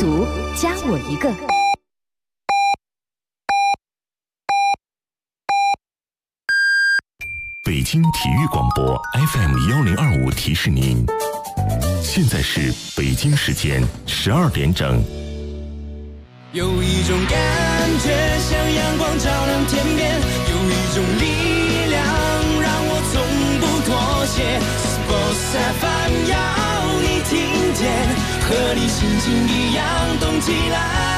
图加我一个。 北京体育广播 FM1025提示您，现在是北京时间12点整。 有一种感觉像阳光照亮天边，有一种力量让我从不妥协。Sports FM 要你听见，和你心情一样动起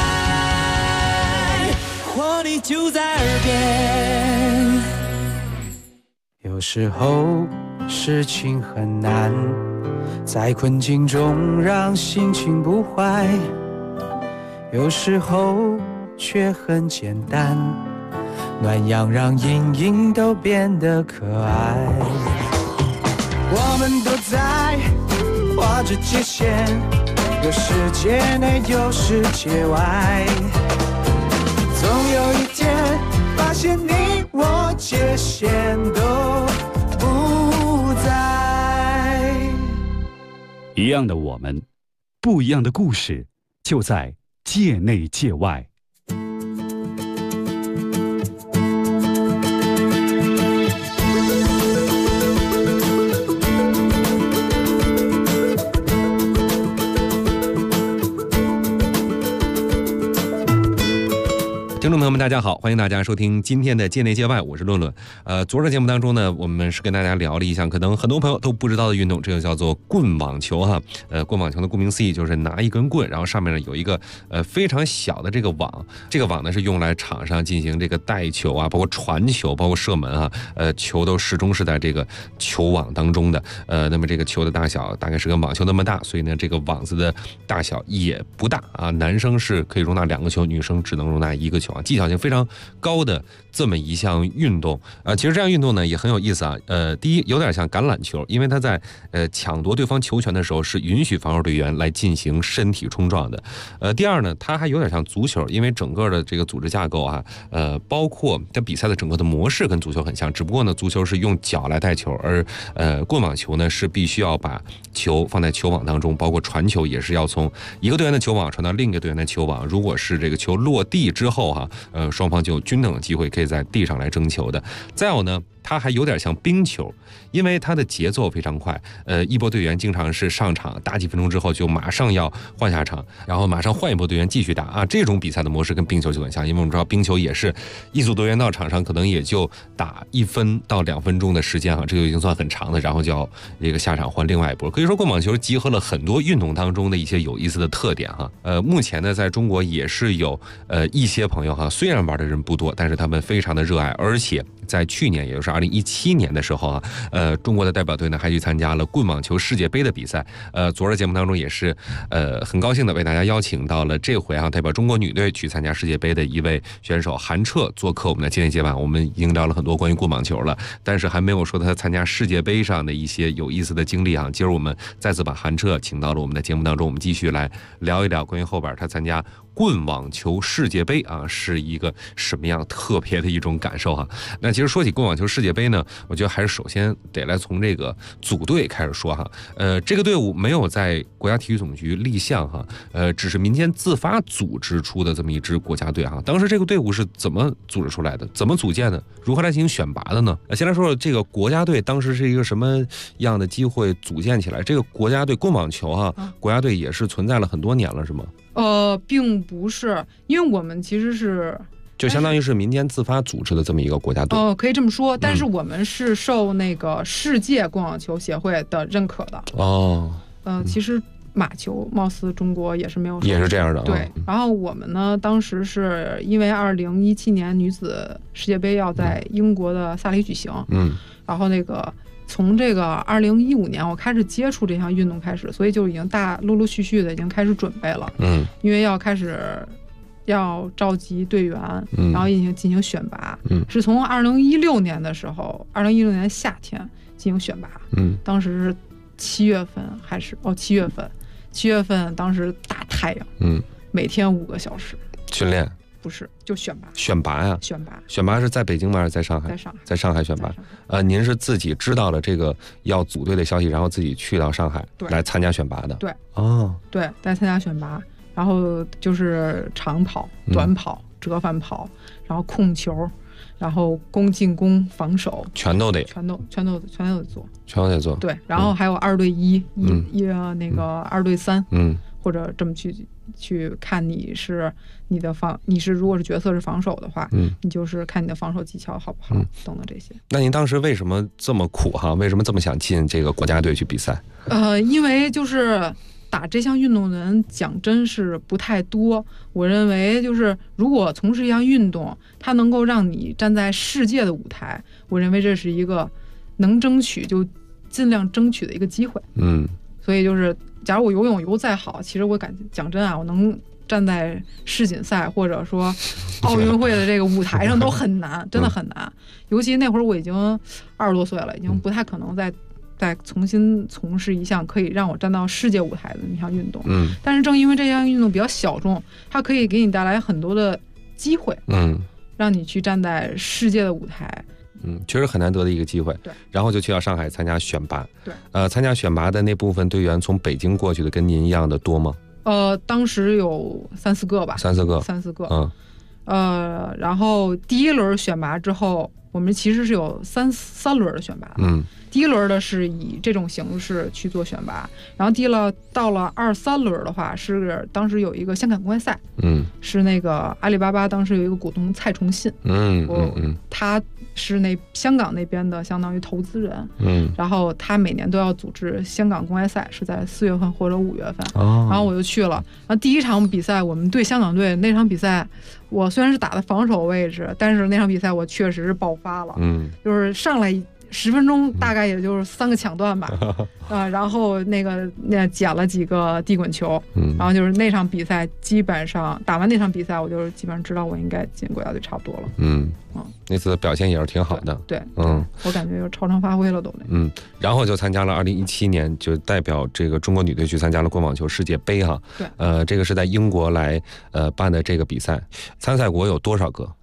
来，活力就在耳边。 有时候事情很难，在困境中让心情不坏，有时候却很简单，暖阳让阴影都变得可爱。我们都在画着界限，有世界内有世界外，总有一天发现你我界限都不在。 一样的我们，不一样的故事，就在界内界外。 听众朋友们大家好，欢迎大家收听今天的界内界外，我是论论。昨儿的节目当中呢，我们是跟大家聊了一项可能很多朋友都不知道的运动，这个叫做棍网球哈。棍网球的顾名思义就是拿一根棍，然后上面呢有一个非常小的这个网，这个网呢是用来场上进行这个带球啊，包括传球，包括射门啊，球都始终是在这个球网当中的。那么这个球的大小大概是跟网球那么大，所以呢这个网子的大小也不大啊。男生是可以容纳2个球，女生只能容纳1个球啊。技巧性非常高的这么一项运动其实这项运动呢也很有意思啊。第一有点像橄榄球，因为它在抢夺对方球权的时候是允许防守队员来进行身体冲撞的。第二呢，它还有点像足球，因为整个的这个组织架构啊，包括它比赛的整个的模式跟足球很像，只不过呢足球是用脚来带球，而棍网球呢是必须要把球放在球网当中，包括传球也是要从一个队员的球网传到另一个队员的球网。如果是这个球落地之后哈，双方就有均等的机会可以在地上来争球的。再有呢，它还有点像冰球，因为它的节奏非常快。一波队员经常是上场打几分钟之后就马上要换下场，然后马上换一波队员继续打啊。这种比赛的模式跟冰球就很像，因为我们知道冰球也是一组队员到场上可能也就打1分到2分钟的时间哈，这就已经算很长的，然后就要这个下场换另外一波。可以说棍网球集合了很多运动当中的一些有意思的特点哈。目前呢在中国也是有一些朋友哈，虽然玩的人不多，但是他们非常的热爱，而且在去年也就是2017年的时候啊，中国的代表队呢还去参加了棍网球世界杯的比赛。昨儿的节目当中也是很高兴的为大家邀请到了这回啊代表中国女队去参加世界杯的一位选手韩彻做客我们的界内界外。我们已经聊了很多关于棍网球了，但是还没有说他参加世界杯上的一些有意思的经历啊。今儿我们再次把韩彻请到了我们的节目当中，我们继续来聊一聊关于后边他参加棍网球世界杯啊是一个什么样特别的一种感受哈。那其实说起棍网球世界杯呢，我觉得还是首先得来从这个组队开始说哈。这个队伍没有在国家体育总局立项哈，只是民间自发组织出的这么一支国家队哈。当时这个队伍是怎么组织出来的？怎么组建的？如何来进行选拔的呢？先来说说这个国家队当时是一个什么样的机会组建起来？这个国家队棍网球哈，国家队也是存在了很多年了，是吗？ 并不是，因为我们其实是就相当于是民间自发组织的这么一个国家队。 可以这么说，但是我们是受那个世界棍网球协会的认可的。其实马球貌似中国也是没有， 也是这样的。 对，然后我们呢，当时是因为2017年女子世界杯要在英国的萨里举行，然后那个从这个2015年我开始接触这项运动开始，所以就已经陆陆续续的已经开始准备了。因为要开始要召集队员，然后进行选拔。是从2016年的时候，2016年夏天进行选拔。当时是7月份还是7月份，当时大太阳，每天5个小时训练。 不是，就选拔呀。选拔是在北京吗？还是在上海？在上海选拔。您是自己知道了这个要组队的消息，然后自己去到上海来参加选拔的？ 对。 对， 来参加选拔。 然后就是长跑、短跑、折返跑，然后控球，然后攻进攻、防守， 全都得做， 全都得做。 对，然后还有2对1，那个2对3，或者这么去看你是如果是角色是防守的话，你就是看你的防守技巧好不好，等等这些。 那您当时为什么这么苦哈？为什么这么想进这个国家队去比赛？ 因为就是打这项运动的人讲真是不太多。我认为就是如果从事一项运动，它能够让你站在世界的舞台，我认为这是一个能争取就尽量争取的一个机会。所以就是假如我游泳游再好，其实我讲真啊，我能站在世锦赛或者说奥运会的这个舞台上都很难，真的很难。尤其那会儿我已经20多岁了，已经不太可能再重新从事一项可以让我站到世界舞台的一项运动。但是正因为这项运动比较小众，它可以给你带来很多的机会，让你去站在世界的舞台。 确实很难得的一个机会。 对， 然后就去到上海参加选拔。 对， 参加选拔的那部分队员从北京过去的跟您一样的多吗？ 当时有3-4个吧。3-4个。然后第1轮选拔之后，我们其实是有三轮的选拔。第1轮的是以这种形式去做选拔，然后到了2、3轮的话，是当时有一个香港公开赛。是那个阿里巴巴当时有一个股东蔡崇信。他是香港那边的相当于投资人。然后他每年都要组织香港公开赛，是在4月份或者5月份。然后我就去了。然后第1场比赛我们对香港队那场比赛，我虽然是打的防守位置，但是那场比赛我确实是爆发了。就是上来10分钟大概也就是3个抢断吧。然后那捡了几个地滚球。然后就是那场比赛基本上打完那场比赛，我就是基本上知道我应该进国家队差不多了。 那次的表现也是挺好的。 对，我感觉就超常发挥了都。 然后就参加了2017年，就代表这个中国女队去参加了棍网球世界杯哈。 对， 这个是在英国来办的这个比赛，参赛国有多少个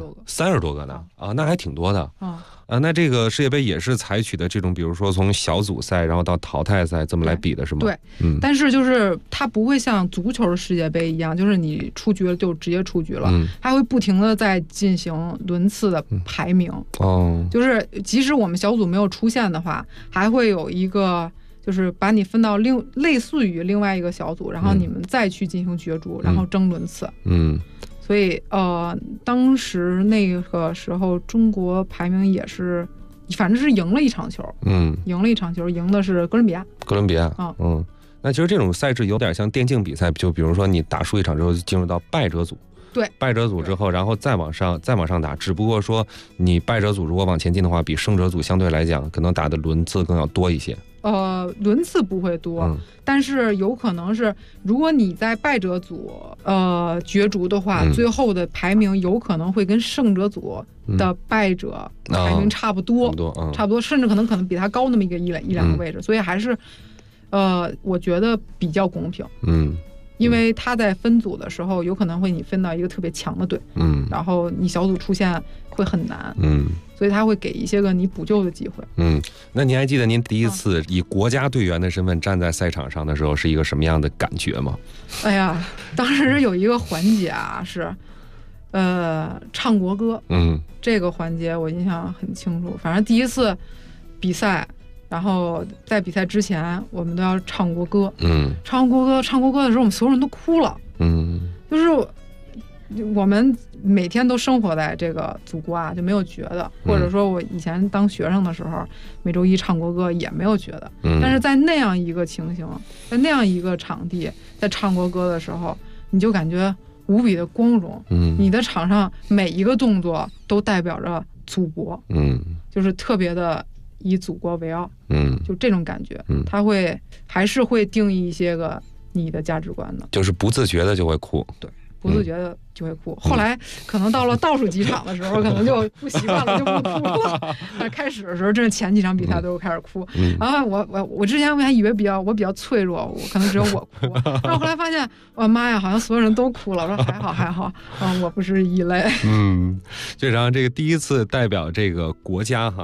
？30多个呢？那还挺多的。那这个世界杯也是采取的这种，比如说从小组赛然后到淘汰赛这么来比的是吗？ 对，但是就是它不会像足球世界杯一样，就是你出局了就直接出局了，它会不停的在进行轮次的排名。就是即使我们小组没有出现的话，还会有一个就是把你分到类似于另外一个小组，然后你们再去进行角逐，然后争轮次。所以当时那个时候中国排名也是，反正是赢了一场球。赢的是哥伦比亚。 那其实这种赛制有点像电竞比赛，就比如说你打输一场之后就进入到败者组。 对， 败者组之后，然后再往上打，只不过说你败者组如果往前进的话，比胜者组相对来讲可能打的轮次更要多一些。 轮次不会多，但是有可能是如果你在败者组角逐的话，最后的排名有可能会跟胜者组的败者排名差不多，甚至可能比他高那么一两个位置，所以还是我觉得比较公平。因为他在分组的时候有可能会你分到一个特别强的队，然后你小组出现会很难，所以他会给一些个你补救的机会。 那您还记得您第一次以国家队员的身份站在赛场上的时候是一个什么样的感觉吗？ 哎呀，当时有一个环节啊，是唱国歌。这个环节我印象很清楚，反正第一次比赛，然后在比赛之前我们都要唱国歌。唱国歌的时候我们所有人都哭了。就是我们每天都生活在这个祖国啊，就没有觉得，或者说我以前当学生的时候每周一唱国歌也没有觉得。但是在那样一个情形，在那样一个场地，在唱国歌的时候，你就感觉无比的光荣。你的场上每一个动作都代表着祖国。就是特别的以祖国为傲。就这种感觉，它还是会定义一些个你的价值观的， 就是不自觉的就会哭。 对，不自觉的就会哭。后来可能到了倒数几场的时候，可能就不习惯了，就不哭了。开始的时候，真是前几场比赛都开始哭。然后我之前还以为我比较脆弱，我可能只有我哭。然后后来发现，我妈呀，好像所有人都哭了。我说还好，我不是异类。 就然后这个第一次代表这个国家哈。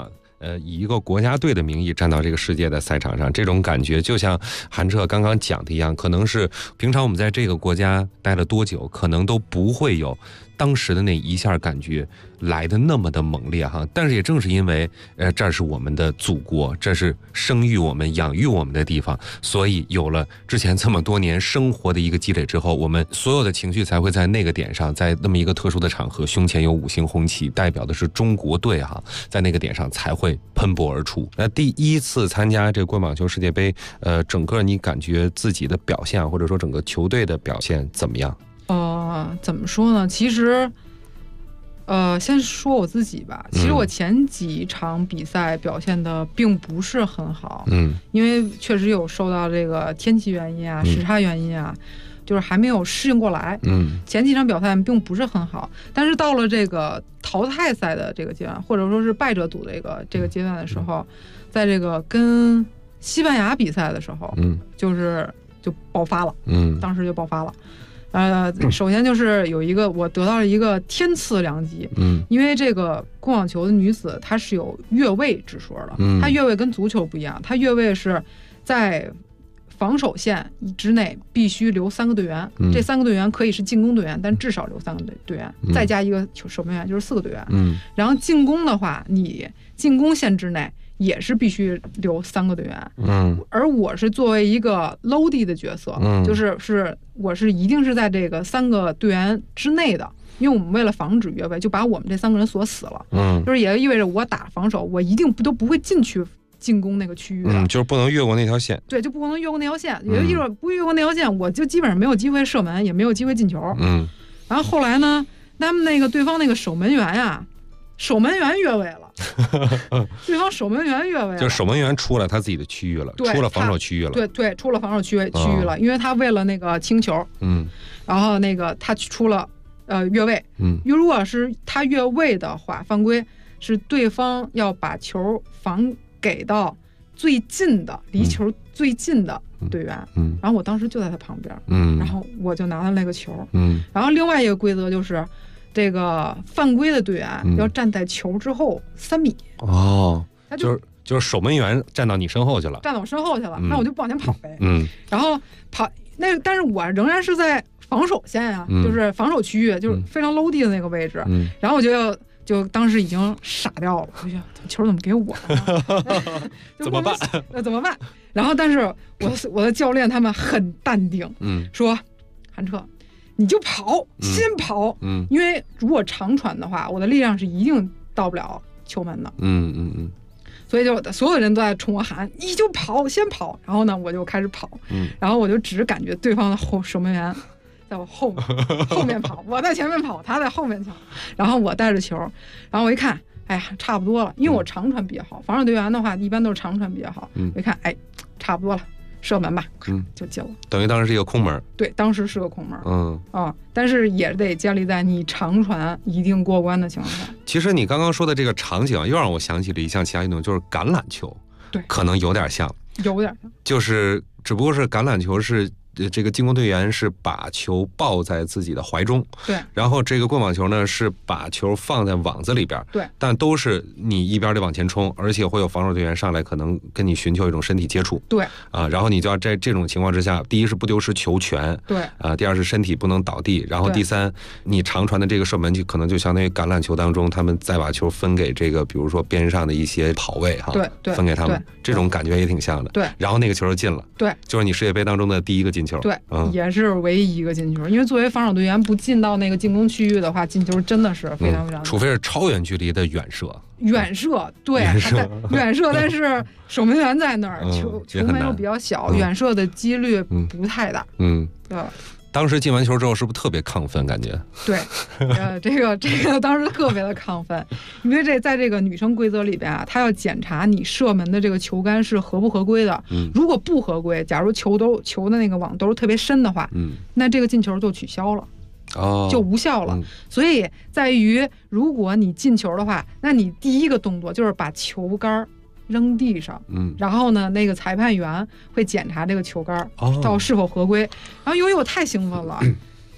以一个国家队的名义站到这个世界的赛场上，这种感觉就像韩澈刚刚讲的一样，可能是平常我们在这个国家待了多久，可能都不会有当时的那一下感觉来的那么的猛烈哈。但是也正是因为这是我们的祖国，这是生育我们养育我们的地方，所以有了之前这么多年生活的一个积累之后，我们所有的情绪才会在那个点上，在那么一个特殊的场合，胸前有5星红旗，代表的是中国队哈，在那个点上才会喷薄而出。那第一次参加这个棍网球世界杯，整个你感觉自己的表现，或者说整个球队的表现怎么样？ 怎么说呢？其实，先说我自己吧。其实我前几场比赛表现的并不是很好，因为确实有受到这个天气原因啊、时差原因啊，就是还没有适应过来。前几场表现并不是很好，但是到了这个淘汰赛的这个阶段，或者说是败者组的这个阶段的时候，在这个跟西班牙比赛的时候，就爆发了，当时就爆发了。首先就是我得到了一个天赐良机，因为这个棍网球的女子她是有越位之说的，她越位跟足球不一样，她越位是在防守线之内必须留3个队员，这3个队员可以是进攻队员，但至少留3个队员，再加一个守门员，就是4个队员。然后进攻的话，你进攻线之内也是必须留3个队员。而我是作为一个 loadie 的角色，我是一定是在这个3个队员之内的，因为我们为了防止越位，就把我们这3个人锁死了。就是也意味着我打防守，我一定都不会进去进攻那个区域的，就是不能越过那条线。 对，就不能越过那条线。也就意味着不越过那条线，我就基本上没有机会射门，也没有机会进球。然后后来呢，他们对方那个守门员呀，守门员越位了。对方守门员越位了， 就是守门员出了他自己的区域了，出了防守区域了。 对，出了防守区域了，因为他为了那个清球，然后他出了越位。如果是他越位的话，犯规是对方要把球防给到最近的离球最近的队员。然后我当时就在他旁边，然后我就拿到那个球。然后另外一个规则就是，这个犯规的队员要站在球之后3米。 就是守门员站到你身后去了， 站到我身后去了，那我就不往前跑呗。然后跑但是我仍然是在防守线啊，就是防守区域，就是非常 low 地的那个位置。然后我就当时已经傻掉了，我觉得球怎么给我呢？ 怎么办？ 怎么办？然后但是我的教练他们很淡定，说韩澈，你就跑，先跑，因为如果长传的话，我的力量是一定到不了球门的。所以就所有人都在冲我喊，你就跑，先跑。然后呢，我就开始跑，然后我就只感觉对方的守门员在我后面跑，我在前面跑，他在后面跑，然后我带着球，然后我一看，哎呀，差不多了，因为我长传比较好，防守队员的话一般都是长传比较好。我一看，哎，差不多了，射门吧，就进了。 等于当时是一个空门。 对，当时是个空门。但是也得建立在你长传一定过关的情况下。 其实你刚刚说的这个场景又让我想起了一项其他运动，就是橄榄球。 对， 可能有点像，就是只不过是橄榄球是这个进攻队员是把球抱在自己的怀中， 对， 然后这个棍网球呢是把球放在网子里边， 对， 但都是你一边得往前冲，而且会有防守队员上来可能跟你寻求一种身体接触， 对， 然后你就要在这种情况之下，第一是不丢失球权， 对， 第二是身体不能倒地，然后第三，你长传的这个射门就可能就相当于橄榄球当中他们再把球分给这个比如说边上的一些跑位哈， 对， 分给他们，这种感觉也挺像的， 对， 然后那个球就进了， 对， 就是你世界杯当中的第一个进球， 对，也是唯一一个进球，因为作为防守队员不进到那个进攻区域的话，进球真的是非常非常， 除非是超远距离的远射， 对，远射，但是守门员在那儿，球门又比较小，远射的几率不太大，对。 当时进完球之后是不是特别亢奋？感觉对，这个当时特别的亢奋，因为在这个女生规则里边啊，她要检查你射门的这个球杆是合不合规的。如果不合规，假如球的那个网都是特别深的话，那这个进球就取消了，就无效了。所以在于，如果你进球的话，那你第一个动作就是把球杆扔地上，然后呢，那个裁判员会检查这个球杆到是否合规。然后由于我太兴奋了，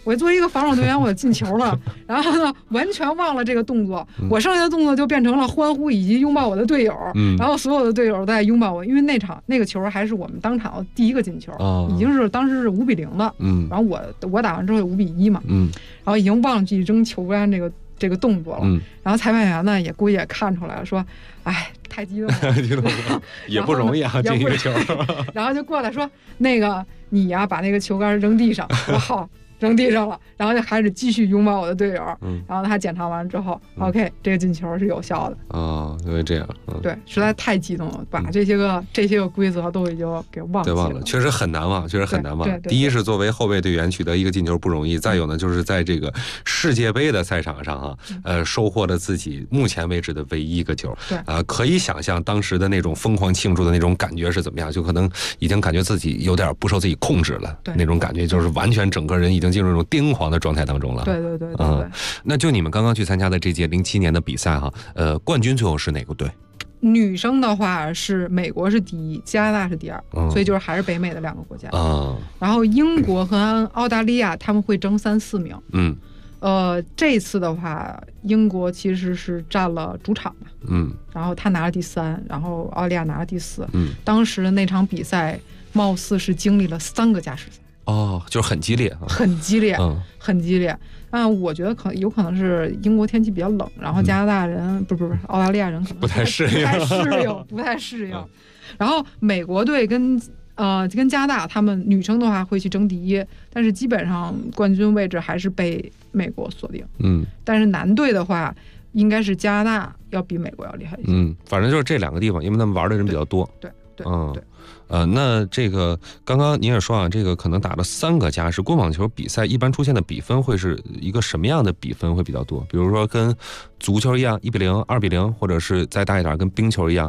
我作为一个防守队员，我进球了，然后呢，完全忘了这个动作，我剩下的动作就变成了欢呼以及拥抱我的队友，然后所有的队友在拥抱我，因为那个球还是我们当场第一个进球，已经是当时是5-0了，然后我打完之后有5-1嘛，然后已经忘记扔球杆这个动作了，然后裁判员呢也估计也看出来了，说，哎，太激动了， 也不容易啊，进一个球， 然后就过来说，那个你呀，把那个球杆扔地上，我好。扔地上了，然后就开始继续拥抱我的队友，然后他检查完之后，OK， 这个进球是有效的因为这样， 对，实在太激动了，把这些个规则都已经给忘记了， 确实很难忘，确实很难忘。第一是作为后卫队员取得一个进球不容易，再有呢就是在这个世界杯的赛场上收获了自己目前为止的唯一一个球， 对， 可以想象当时的那种疯狂庆祝的那种感觉是怎么样，就可能已经感觉自己有点不受自己控制了，那种感觉就是完全整个人已经进入那种癫狂的状态当中了。 对， 那就你们刚刚去参加的这届07年的比赛冠军最后是哪个队？ 女生的话是美国是第一，加拿大是第二，所以就是还是北美的2个国家。然后英国和澳大利亚他们会争3、4名。这次的话，英国其实是占了主场嘛，然后他拿了第3，然后澳大利亚拿了第4。当时的那场比赛貌似是经历了3个加时赛。 就是很激烈， 很激烈，很激烈。我觉得有可能是英国天气比较冷，然后加拿大人不是澳大利亚人可能不太适应， 不太适应。然后美国队跟加拿大他们女生的话会去争第1，但是基本上冠军位置还是被美国锁定。但是男队的话，应该是加拿大要比美国要厉害一些。 反正就是这2个地方，因为他们玩的人比较多。 对。 那这个刚刚您也说啊，这个可能打了3个加时，棍网球比赛一般出现的比分会是一个什么样的比分会比较多？比如说跟足球一样1-0、2-0，或者是再大一点跟冰球一样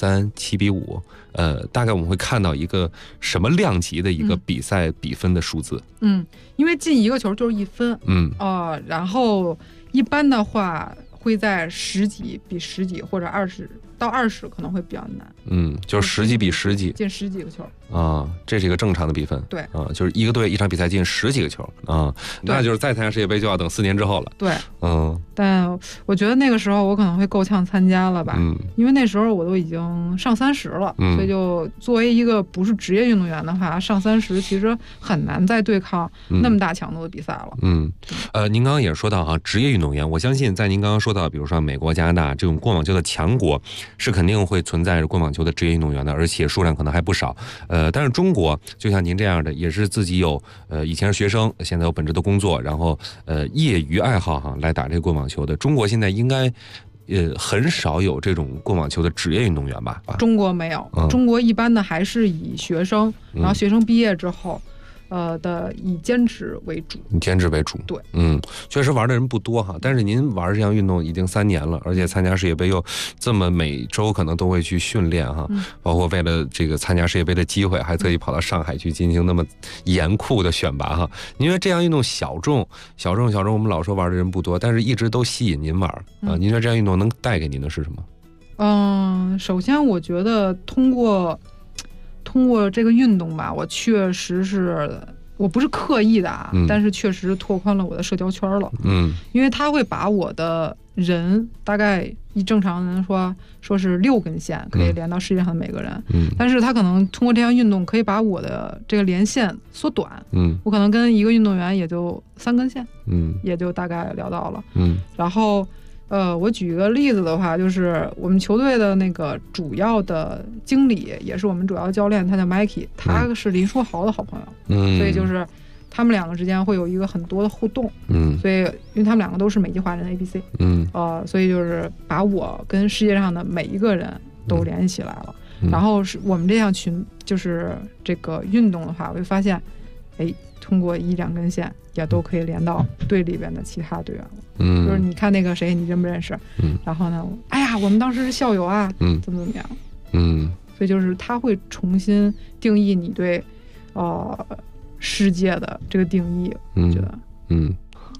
6-3、7-5。大概我们会看到一个什么量级的一个比赛比分的数字？ 因为进1个球就是1分。然后一般的话会在10几比10几或者20到20可能会比较难。 就是10几比10几， 进10几个球这是一个正常的比分。 对就是一个队一场比赛进10几个球那就是再参加世界杯就要等4年之后了。 对，但我觉得那个时候我可能会够呛参加了吧，因为那时候我都已经上30了，所以就作为一个不是职业运动员的话，上30其实很难再对抗那么大强度的比赛了。 您刚刚也说到职业运动员，我相信在您刚刚说到，比如说美国、加拿大这种棍网球的强国，是肯定会存在着棍网球的职业运动员的，而且数量可能还不少。但是中国就像您这样的，也是自己有以前是学生，现在有本职的工作，然后业余爱好来打这个棍网球的。中国现在应该很少有这种棍网球的职业运动员吧？ 中国没有，中国一般的还是以学生，然后学生毕业之后。以兼职为主，对， 确实玩的人不多哈。但是您玩这项运动已经3年了，而且参加世界杯又这么每周可能都会去训练哈，包括为了这个参加世界杯的机会，还特意跑到上海去进行那么严酷的选拔哈。您觉得这项运动小众，我们老说玩的人不多，但是一直都吸引您玩啊。您觉得这项运动能带给您的是什么？ 首先我觉得通过这个运动吧，我确实是我不是刻意的但是确实拓宽了我的社交圈了。因为它会把我的人大概以正常人说是6根线可以连到世界上的每个人，但是他可能通过这项运动可以把我的这个连线缩短。我可能跟一个运动员也就3根线，也就大概聊到了。然后我举一个例子的话，就是我们球队的那个主要的经理，也是我们主要教练，他叫 Mikey， 他是林书豪的好朋友，所以就是他们2个之间会有一个很多的互动，所以因为他们2个都是美籍华人 ABC，所以就是把我跟世界上的每一个人都联系起来了。然后是我们这项群，就是这个运动的话，我会发现，通过1、2根线也都可以连到队里边的其他队员了。就是你看那个谁，你认不认识？然后呢，哎呀，我们当时是校友啊，怎么样？所以就是他会重新定义你对世界的这个定义，我觉得。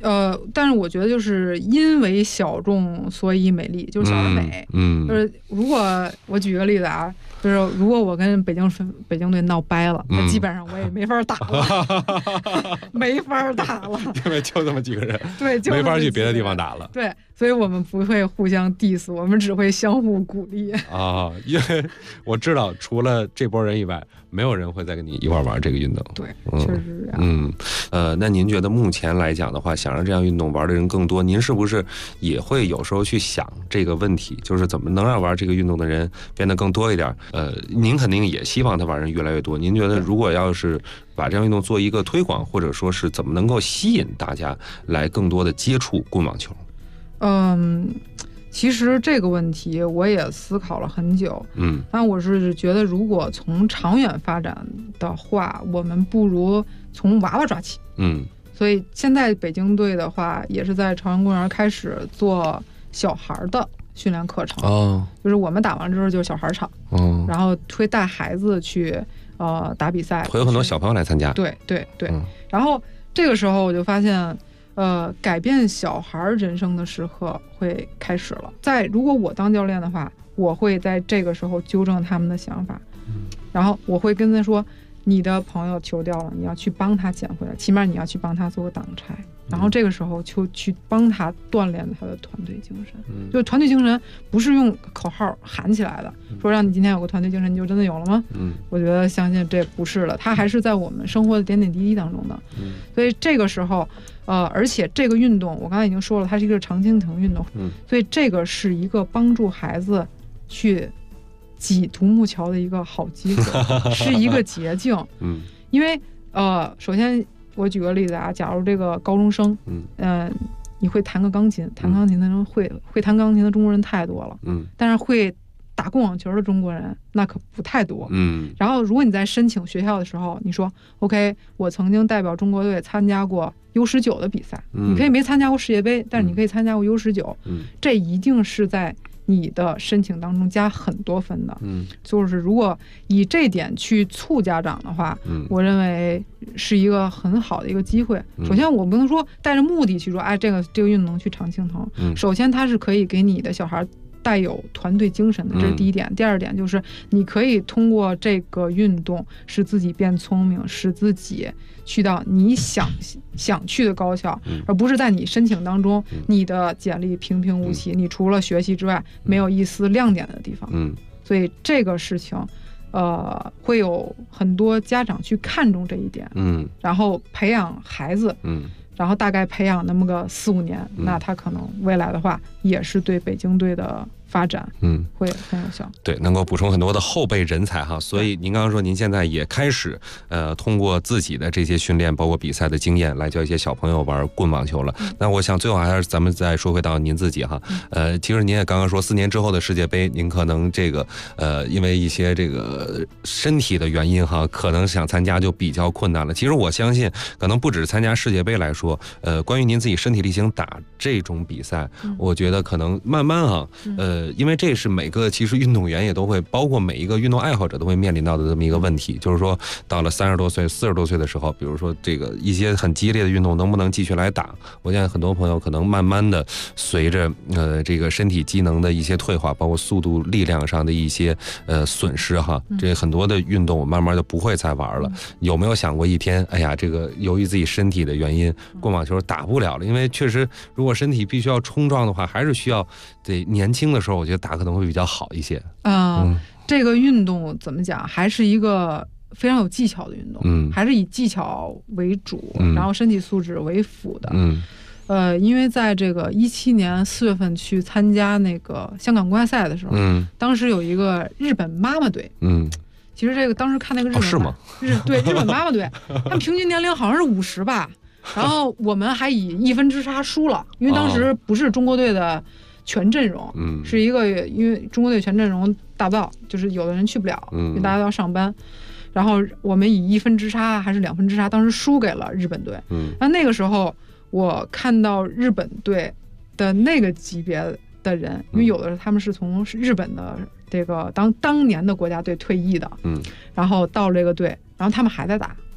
但是我觉得就是因为小众所以美丽，就是小而美。就是如果我举个例子啊，就是如果我跟北京队闹掰了，那基本上我也没法打了，没法打了， 因为就这么几个人， 对，就没法去别的地方打了。 对，所以我们不会互相 diss， 我们只会相互鼓励啊。因为我知道，除了这波人以外，没有人会再跟你一块玩这个运动。 对，确实是这样。 那您觉得目前来讲的话，想让这样运动玩的人更多，您是不是也会有时候去想这个问题，就是怎么能让玩这个运动的人变得更多一点？您肯定也希望他玩人越来越多。您觉得如果要是把这样运动做一个推广，或者说是怎么能够吸引大家来更多的接触棍网球？ 其实这个问题我也思考了很久，但我是觉得如果从长远发展的话，我们不如从娃娃抓起。所以现在北京队的话，也是在朝阳公园开始做小孩的训练课程。就是我们打完之后就是小孩场，然后会带孩子去打比赛， 会有很多小朋友来参加。 对。然后这个时候我就发现。改变小孩人生的时刻会开始了。如果我当教练的话，我会在这个时候纠正他们的想法，然后我会跟他说，你的朋友球掉了，你要去帮他捡回来，起码你要去帮他做个挡拆，然后这个时候就去帮他锻炼他的团队精神。就团队精神不是用口号喊起来的，说让你今天有个团队精神你就真的有了吗？我觉得相信这不是的，它还是在我们生活的点点滴滴当中的。所以这个时候而且这个运动我刚才已经说了，它是一个常青藤运动，所以这个是一个帮助孩子去挤独木桥的一个好机会，是一个捷径。因为首先我举个例子啊，假如这个高中生，你会弹个钢琴，弹钢琴的人会弹钢琴的中国人太多了，但是会打棍网球的中国人那可不太多。然后如果你在申请学校的时候，你说 OK， 我曾经代表中国队参加过 U19 的比赛，你可以没参加过世界杯，但是你可以参加过 U19，这一定是在你的申请当中加很多分的。就是如果以这点去促家长的话，我认为是一个很好的一个机会。首先我不能说带着目的去说，哎，这个运动能去常青藤。首先它是可以给你的小孩带有团队精神的，这是第一点。第二点就是你可以通过这个运动使自己变聪明，使自己去到你想去的高校，而不是在你申请当中你的简历平平无奇，你除了学习之外没有一丝亮点的地方。所以这个事情会有很多家长去看重这一点，然后培养孩子，然后大概培养那么个4-5年，那他可能未来的话也是对北京队的发展会很有效。 对，能够补充很多的后备人才哈。所以您刚刚说您现在也开始通过自己的这些训练，包括比赛的经验，来教一些小朋友玩棍网球了。那我想最后还是咱们再说回到您自己哈。其实您也刚刚说4年之后的世界杯，您可能这个因为一些这个身体的原因哈，可能想参加就比较困难了。其实我相信可能不止参加世界杯来说，关于您自己身体力行打这种比赛，我觉得可能慢慢啊因为这是每个其实运动员也都会，包括每一个运动爱好者都会面临到的这么一个问题，就是说到了30多岁、40多岁的时候，比如说这个一些很激烈的运动能不能继续来打？我现在很多朋友可能慢慢的随着这个身体机能的一些退化，包括速度、力量上的一些损失哈，这很多的运动我慢慢就不会再玩了。有没有想过一天，哎呀，这个由于自己身体的原因，棍网球打不了了？因为确实，如果身体必须要冲撞的话，还是需要得年轻的时候，我觉得打可能会比较好一些。 这个运动怎么讲，还是一个非常有技巧的运动，还是以技巧为主，然后身体素质为辅的。因为在这个17年4月份去参加那个香港公开赛的时候，当时有一个日本妈妈队，其实这个当时看那个日本是吗？ 对，日本妈妈队，他们平均年龄好像是50吧，然后我们还以1分之差输了，因为当时不是中国队的全阵容，是一个因为中国队全阵容达不到，就是有的人去不了，因为大家都要上班，然后我们以1分之差还是2分之差，当时输给了日本队。那个时候我看到日本队的那个级别的人，因为有的他们是从日本的这个当年的国家队退役的，然后到这个队，然后他们还在打，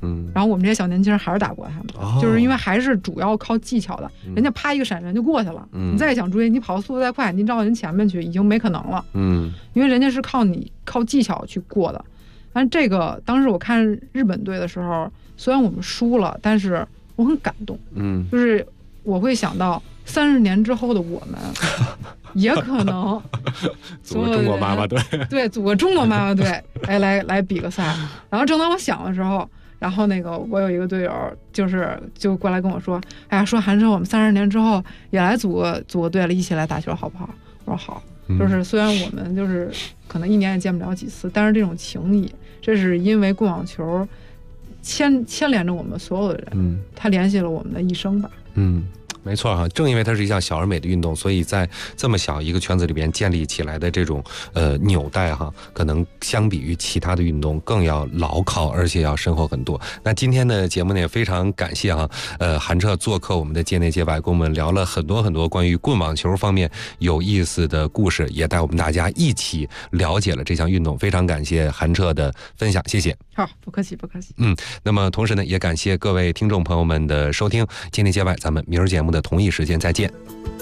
然后我们这些小年轻人还是打不过他们，就是因为还是主要靠技巧的，人家啪一个闪人就过去了，你再想追，你跑速度再快，你绕人前面去已经没可能了，因为人家是靠技巧去过的。但这个当时我看日本队的时候，虽然我们输了，但是我很感动，就是我会想到30年之后的我们，也可能组个中国妈妈队， 对，组个中国妈妈队，来比个赛。然后正当我想的时候，然后我有一个队友就过来跟我说，哎呀，说韩生，我们30年之后也来组个队了，一起来打球好不好？我说好。就是虽然我们就是可能1年也见不了几次，但是这种情谊，这是因为棍网球牵连着我们所有的人，它联系了我们的一生吧。 没错哈，正因为它是一项小而美的运动，所以在这么小一个圈子里边建立起来的这种纽带哈，可能相比于其他的运动更要牢靠，而且要深厚很多。那今天的节目呢，也非常感谢哈，韩彻做客我们的界内界外，跟我们聊了很多关于棍网球方面有意思的故事，也带我们大家一起了解了这项运动。非常感谢韩彻的分享，谢谢。 好，不客气不客气。 那么同时呢，也感谢各位听众朋友们的收听，界内界外，咱们明儿节目的同一时间再见。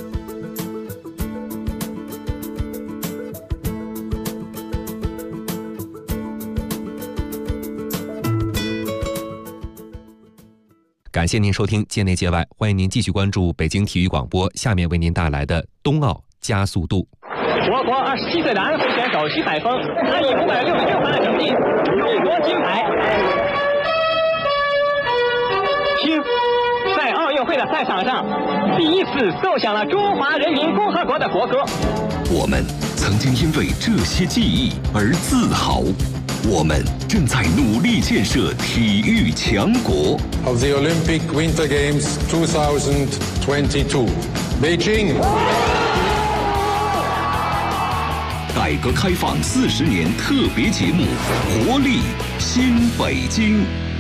感谢您收听界内界外，欢迎您继续关注北京体育广播，下面为您带来的冬奥加速度。 我国27岁的安徽选手徐载峰，他以566分的成绩勇夺金牌。在奥运会的赛场上，第一次奏响了中华人民共和国的国歌。 我们曾经因为这些记忆而自豪，我们正在努力建设体育强国。 Of the Olympic Winter Games 2022, Beijing。 改革开放40年特别节目《活力新北京》。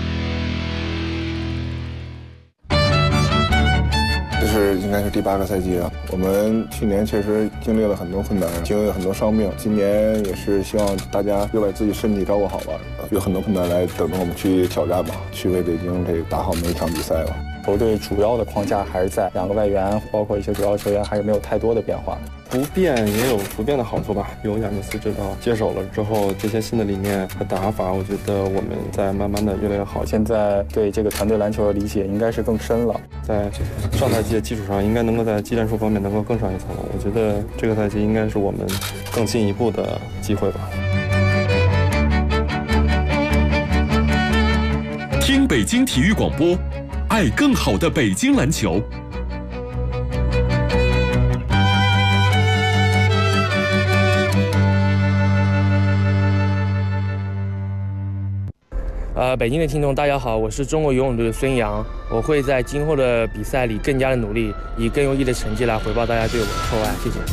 这是应该是第8个赛季了。我们去年确实经历了很多困难，经历了很多伤病。今年也是希望大家又把自己身体照顾好吧，有很多困难来等着我们去挑战吧，去为北京这个打好每一场比赛吧。 球队主要的框架还是在2个外援，包括一些主要球员，还是没有太多的变化。 不变也有不变的好处吧。有亚尼斯指导接手了之后，这些新的理念和打法，我觉得我们在慢慢的越来越好。 现在对这个团队篮球的理解应该是更深了， 在上赛季的基础上，应该能够在技战术方面能够更上一层楼。我觉得这个赛季应该是我们更进一步的机会吧。 听北京体育广播，爱更好的北京篮球。 北京的听众大家好，我是中国游泳队的孙杨，我会在今后的比赛里更加的努力，以更优异的成绩来回报大家对我的厚爱，谢谢。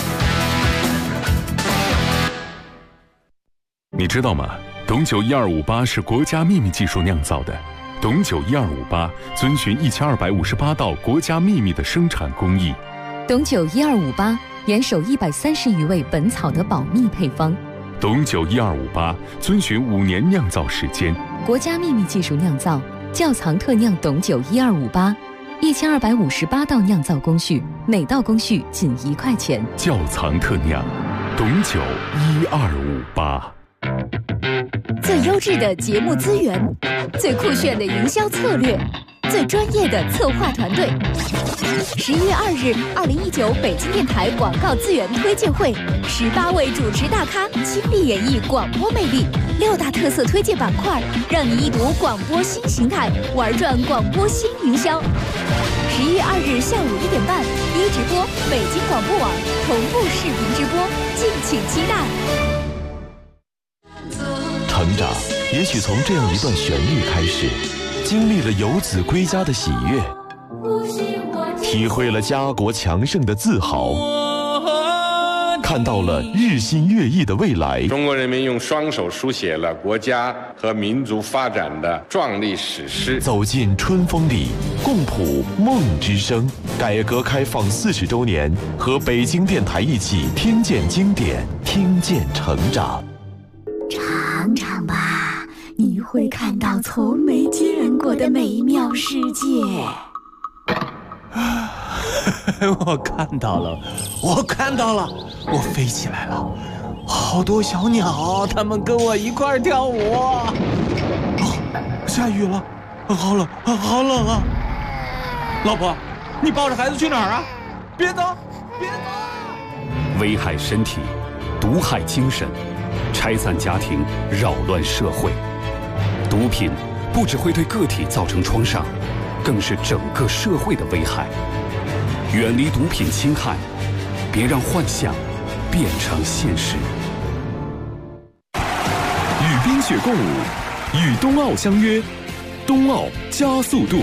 你知道吗？董酒1258是国家秘密技术酿造的。董酒1258遵循1258道国家秘密的生产工艺。 董酒1258严守130余味本草的保密配方。 董酒1258遵循5年酿造时间， 国家秘密技术酿造，窖藏特酿董酒1258，1258道酿造工序，每道工序仅1块钱。 窖藏特酿，董酒1258。 最优质的节目资源，最酷炫的营销策略，最专业的策划团队。11月2日，2019北京电台广告资源推介会，18位主持大咖倾力演绎广播魅力，6大特色推介板块，让你一睹广播新形态，玩转广播新营销。11月2日下午1点半，第一直播北京广播网同步视频直播，敬请期待。 成长也许从这样一段旋律开始，经历了游子归家的喜悦，体会了家国强盛的自豪，看到了日新月异的未来。 中国人民用双手书写了国家和民族发展的壮丽史诗。 走进春风里，共谱梦之声。改革开放40周年，和北京电台一起听见经典，听见成长。 尝尝吧，你会会看到从没见过的美妙世界。 我看到了，我飞起来了，好多小鸟，它们跟我一块跳舞。下雨了，好冷啊！老婆，你抱着孩子去哪儿啊？别走！ 危害身体，毒害精神，拆散家庭，扰乱社会。毒品不只会对个体造成创伤，更是整个社会的危害。远离毒品侵害，别让幻想变成现实。 与冰雪共舞，与冬奥相约，冬奥加速度。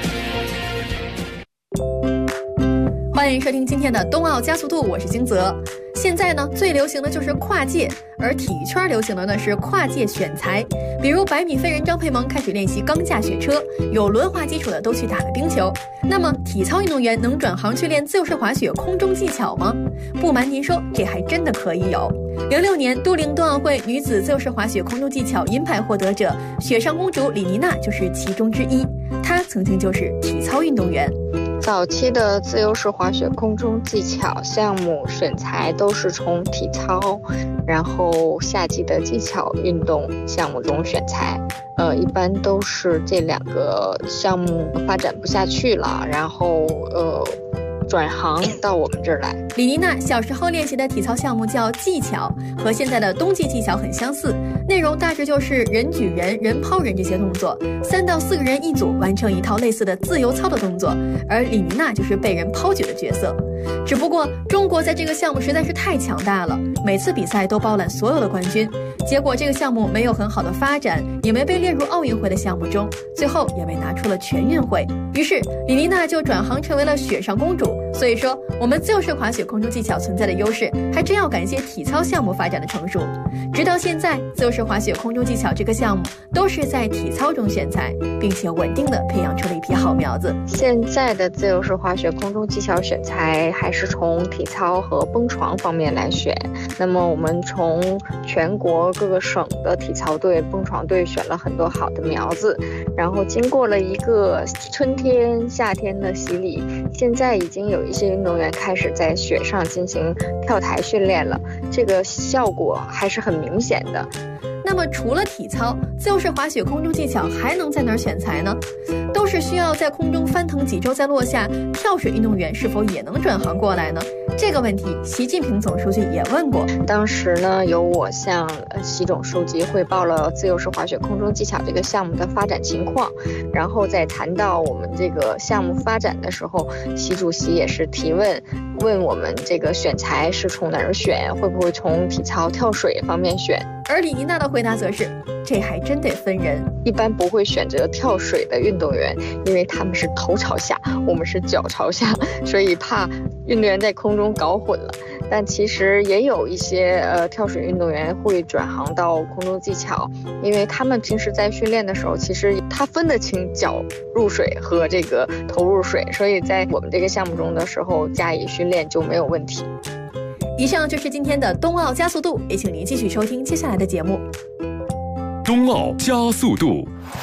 欢迎收听今天的冬奥加速度，我是金泽。现在呢，最流行的就是跨界，而体育圈流行的呢是跨界选材。比如100米飞人张培萌开始练习钢架雪车，有轮滑基础的都去打了冰球。那么体操运动员能转行去练自由式滑雪空中技巧吗？不瞒您说，这还真的可以有。06年都灵冬奥会女子自由式滑雪空中技巧银牌获得者雪上公主李妮娜就是其中之一，她曾经就是体操运动员。 早期的自由式滑雪空中技巧项目选材都是从体操，然后夏季的技巧运动项目中选材。一般都是这2个项目发展不下去了，然后转行到我们这儿来。 李妮娜小时候练习的体操项目叫技巧，和现在的冬季技巧很相似，内容大致就是人举人、人抛人这些动作，3到4个人一组完成一套类似的自由操的动作，而李妮娜就是被人抛举的角色。只不过中国在这个项目实在是太强大了，每次比赛都包揽所有的冠军，结果这个项目没有很好的发展，也没被列入奥运会的项目中，最后也被拿出了全运会。于是李妮娜就转行成为了雪上公主。所以说我们自由式滑雪空中技巧存在的优势还真要感谢体操项目发展的成熟。直到现在，自由式滑雪空中技巧这个项目都是在体操中选材，并且稳定的培养出了一批好苗子。 现在的自由式滑雪空中技巧选材还是从体操和蹦床方面来选。那么我们从全国各个省的体操队、蹦床队选了很多好的苗子，然后经过了一个春天、夏天的洗礼，现在已经有一些运动员开始在雪上进行跳台训练了，这个效果还是很明显的。 那么除了体操，自由式滑雪空中技巧还能在哪儿选材呢？都是需要在空中翻腾几周再落下，跳水运动员是否也能转行过来呢？这个问题习近平总书记也问过。 当时呢，由我向习总书记汇报了自由式滑雪空中技巧这个项目的发展情况，然后在谈到我们这个项目发展的时候，习主席也是提问我们这个选材是从哪儿选，会不会从体操跳水方面选。 而李妮娜的回答则是，这还真得分人， 一般不会选择跳水的运动员，因为他们是头朝下，我们是脚朝下，所以怕运动员在空中搞混了。但其实也有一些跳水运动员会转行到空中技巧，因为他们平时在训练的时候，其实他分得清脚入水和这个头入水，所以在我们这个项目中的时候加以训练就没有问题。 以上就是今天的冬奥加速度，也请您继续收听接下来的节目。 冬奥加速度，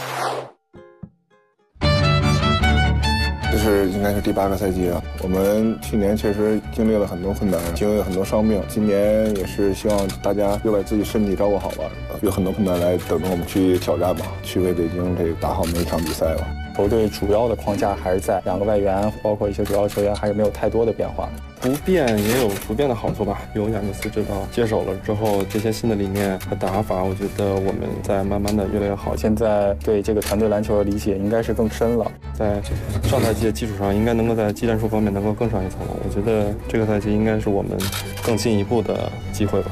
这是应该是第8个赛季了。我们去年确实经历了很多困难，经历了很多伤病，今年也是希望大家又把自己身体照顾好吧。有很多困难来等着我们去挑战吧，去为北京这个打好每一场比赛吧。 球队主要的框架还是在2个外援，包括一些主要球员还是没有太多的变化。 不变也有不变的好处吧。有亚尼斯指导接手了之后，这些新的理念和打法，我觉得我们在慢慢的越来越好。 现在对这个团队篮球的理解应该是更深了， 在上赛季的基础上，应该能够在技战术方面能够更上一层楼。我觉得这个赛季应该是我们更进一步的机会吧。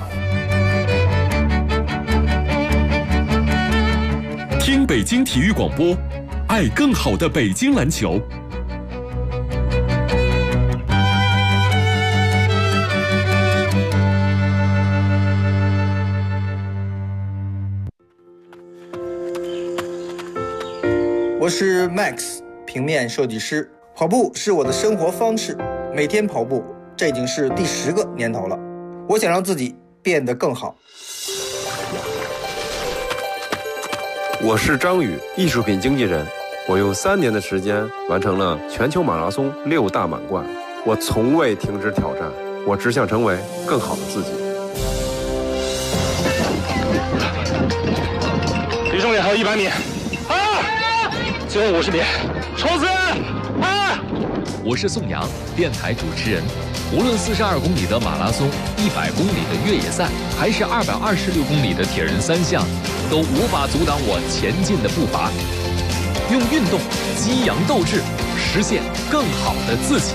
听北京体育广播，爱更好的北京篮球。 我是 Max， 平面设计师。跑步是我的生活方式，每天跑步，这已经是第10个年头了。我想让自己变得更好。 我是张宇，艺术品经纪人。我用3年的时间完成了全球马拉松6大满贯。我从未停止挑战，我只想成为更好的自己。 离终点还有100米，最后50米，冲刺！ 我是宋阳，电台主持人。无论42公里的马拉松、100公里的越野赛，还是226公里的铁人3项，都无法阻挡我前进的步伐。用运动激扬斗志，实现更好的自己。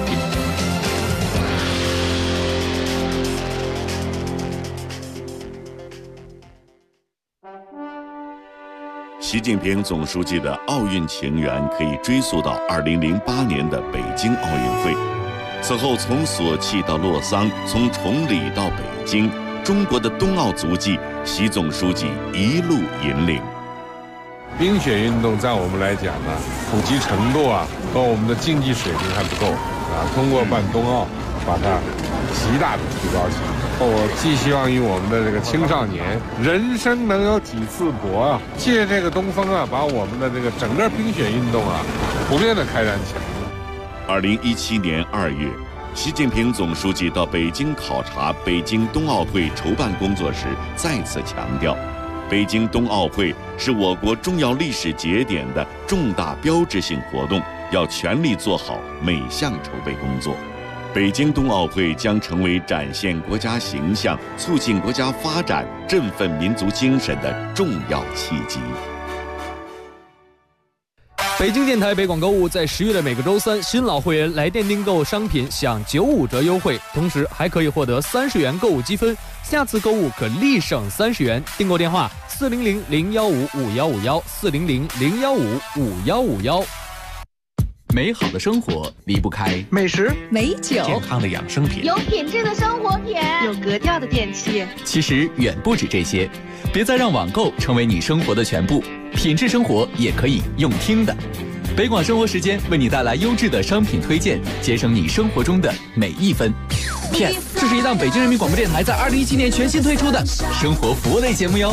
习近平总书记的奥运情缘可以追溯到2008年的北京奥运会。此后，从索契到洛桑，从崇礼到北京，中国的冬奥足迹，习总书记一路引领。 冰雪运动在我们来讲呢，普及程度和我们的竞技水平还不够通过办冬奥，把它极大的提高起来。我寄希望于我们的这个青少年，人生能有几次搏借这个东风把我们的这个整个冰雪运动普遍的开展起来。 2017年2月，习近平总书记到北京考察北京冬奥会筹办工作时，再次强调，北京冬奥会是我国重要历史节点的重大标志性活动，要全力做好每项筹备工作。北京冬奥会将成为展现国家形象、促进国家发展、振奋民族精神的重要契机。 北京电台北广购物在10月的每个周3，新老会员来电订购商品享95折优惠，同时还可以获得30元购物积分，下次购物可立省30元。订购电话400-015-5151，400-015-5151。 美好的生活离不开美食、 美酒、 健康的养生品， 有品质的生活品，有格调的电器。 其实远不止这些，别再让网购成为你生活的全部，品质生活也可以用听的。北广生活时间为你带来优质的商品推荐，节省你生活中的每一分。PS， 这是一档北京人民广播电台在2017年全新推出的生活服务类节目哟。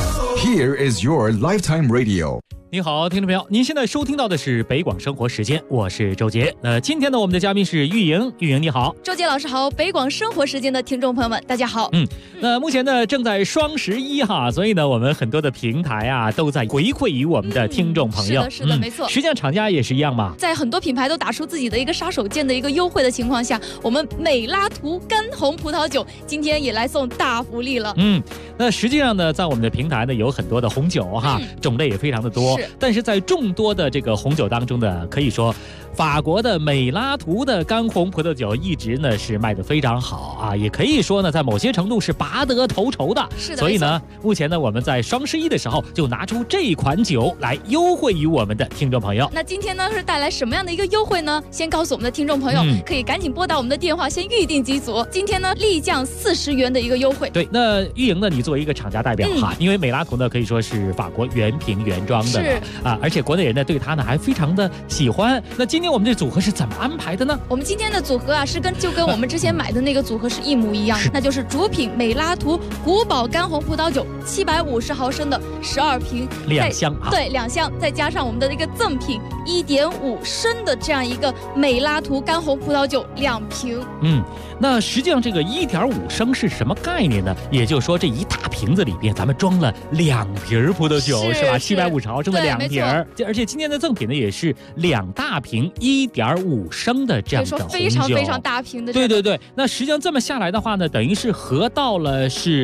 Here is your lifetime radio。 你好，听众朋友，您现在收听到的是北广生活时间，我是周杰。今天呢，我们的嘉宾是玉莹，玉莹你好。 周杰老师好，北广生活时间的听众朋友们，大家好。 那目前呢正在双11哈，所以呢我们很多的平台都在回馈于我们的听众朋友。 是的，没错。 实际上厂家也是一样嘛， 在很多品牌都打出自己的一个杀手锏的一个优惠的情况下，我们美拉图干红葡萄酒今天也来送大福利了。 那实际上呢，在我们的平台呢有很多的红酒哈，种类也非常的多，但是在众多的这个红酒当中呢，可以说法国的美拉图的干红葡萄酒一直呢是卖得非常好也可以说呢在某些程度是拔得头筹的。 是的， 所以呢目前呢我们在双11的时候就拿出这款酒来优惠于我们的听众朋友。 那今天呢是带来什么样的一个优惠呢？先告诉我们的听众朋友，可以赶紧拨打我们的电话先预定几组。今天呢立降40元的一个优惠。 对，那玉莹呢，你作为一个厂家代表因为美拉图呢可以说是法国原瓶原装的而且国内人呢对它呢还非常的喜欢。那今天我们这组合是怎么安排的呢？ 我们今天的组合就跟我们之前买的那个组合是一模一样，那就是主品美拉图古堡干红葡萄酒750毫升的12瓶 ，2箱对，2箱，再加上我们的那个赠品1.5升的这样一个美拉图干红葡萄酒2瓶。 那实际上这个1.5升是什么概念呢？也就是说这一大瓶子里边咱们装了2瓶葡萄酒，是吧？750毫升的2瓶，而且今天的赠品呢也是2大瓶1.5升的这样的红酒， 非常非常大瓶的。 对，那实际上这么下来的话呢，等于是合到了是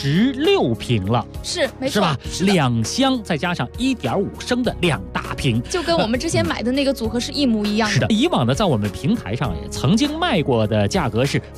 16瓶了， 是没错， 是吧？2箱再加上1.5升的2大瓶， 就跟我们之前买的那个组合是一模一样的。 是的，以往呢在我们平台上也曾经卖过的价格是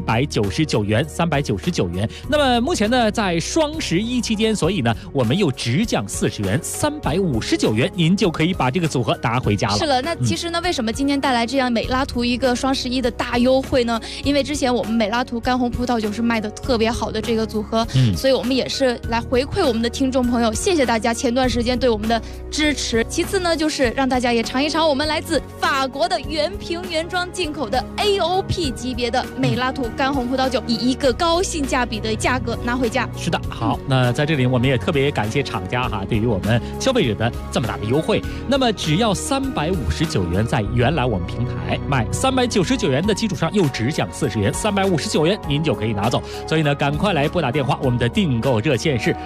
399元。那么目前呢在双11期间，所以呢我们又直降40元，359元，您就可以把这个组合拿回家了。 是了，那其实实呢，为什么今天带来这样美拉图一个双11的大优惠呢？因为之前我们美拉图干红葡萄酒是卖的特别好的这个组合，所以我们也是来回馈我们的听众朋友，谢谢大家前段时间对我们的支持。其次呢，就是让大家也尝一尝我们来自法国的原瓶原装进口的 AOP 级别的美拉图干红葡萄酒，以一个高性价比的价格拿回家。 是的，好，那在这里我们也特别感谢厂家哈，对于我们消费者的这么大的优惠。那么只要359元，在原来我们平台卖399元的基础上又只降40元，359元您就可以拿走。所以呢，赶快来拨打电话，我们的订购热线是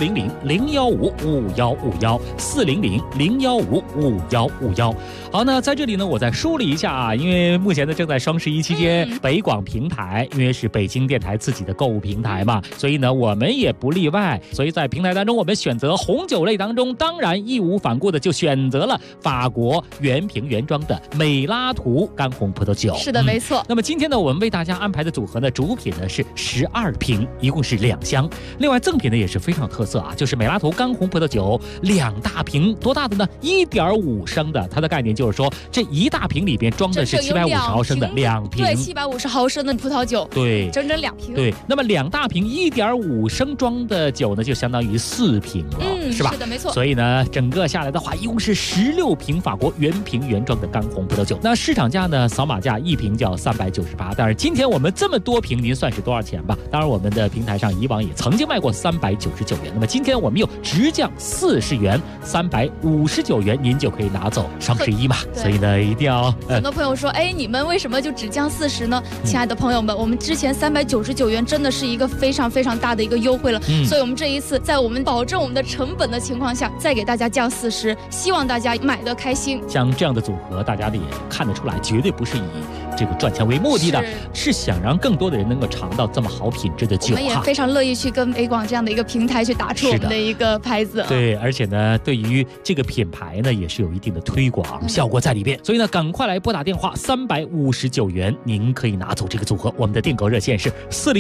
400-015-5151，400-015-5151。好，那在这里呢，我再梳理一下啊，因为目前呢正在双11期间，北广平台因为是北京电台自己的购物平台嘛，所以呢我们也不例外。所以在平台当中，我们选择红酒类当中，当然义无反顾的就选择了法国原瓶原装的美拉图干红葡萄酒。 是的，没错。 那么今天呢，我们为大家安排的组合呢，主品呢是12瓶，一共是2箱。另外赠品呢也是非常有特色啊，就是美拉图干红葡萄酒2大瓶，多大的呢？1.5升的。它的概念就是说，这1大瓶里边装的是750毫升的2瓶， 对，750毫升的葡萄酒， 对， 整整2瓶。 对，那么2大瓶1.5升装的酒呢，就相当于4瓶了，是吧？ 是的，没错。 所以呢，整个下来的话，一共是16瓶法国原瓶原装的干红葡萄酒。那市场价呢，扫码价1瓶就要398。当然，今天我们这么多瓶，您算是多少钱吧？当然，我们的平台上以往也曾经卖过399元，那么今天我们又直降40元，359元，您就可以拿走双11嘛。所以呢，一定要。 很多朋友说，哎，你们为什么就只降40呢？亲爱的朋友们，我们之前399元真的是一个非常非常大的一个优惠了，所以我们这一次在我们保证我们的成本的情况下，再给大家降40，希望大家买得开心。 像这样的组合，大家也看得出来，绝对不是以这个赚钱为目的的，是想让更多的人能够尝到这么好品质的酒。 我们也非常乐意去跟北广这样的一个平台去打出我们的一个牌子。 对，而且呢，对于这个品牌呢，也是有一定的推广效果在里边。所以呢，赶快来拨打电话，359元，您可以拿走这个组合。我们的订购热线是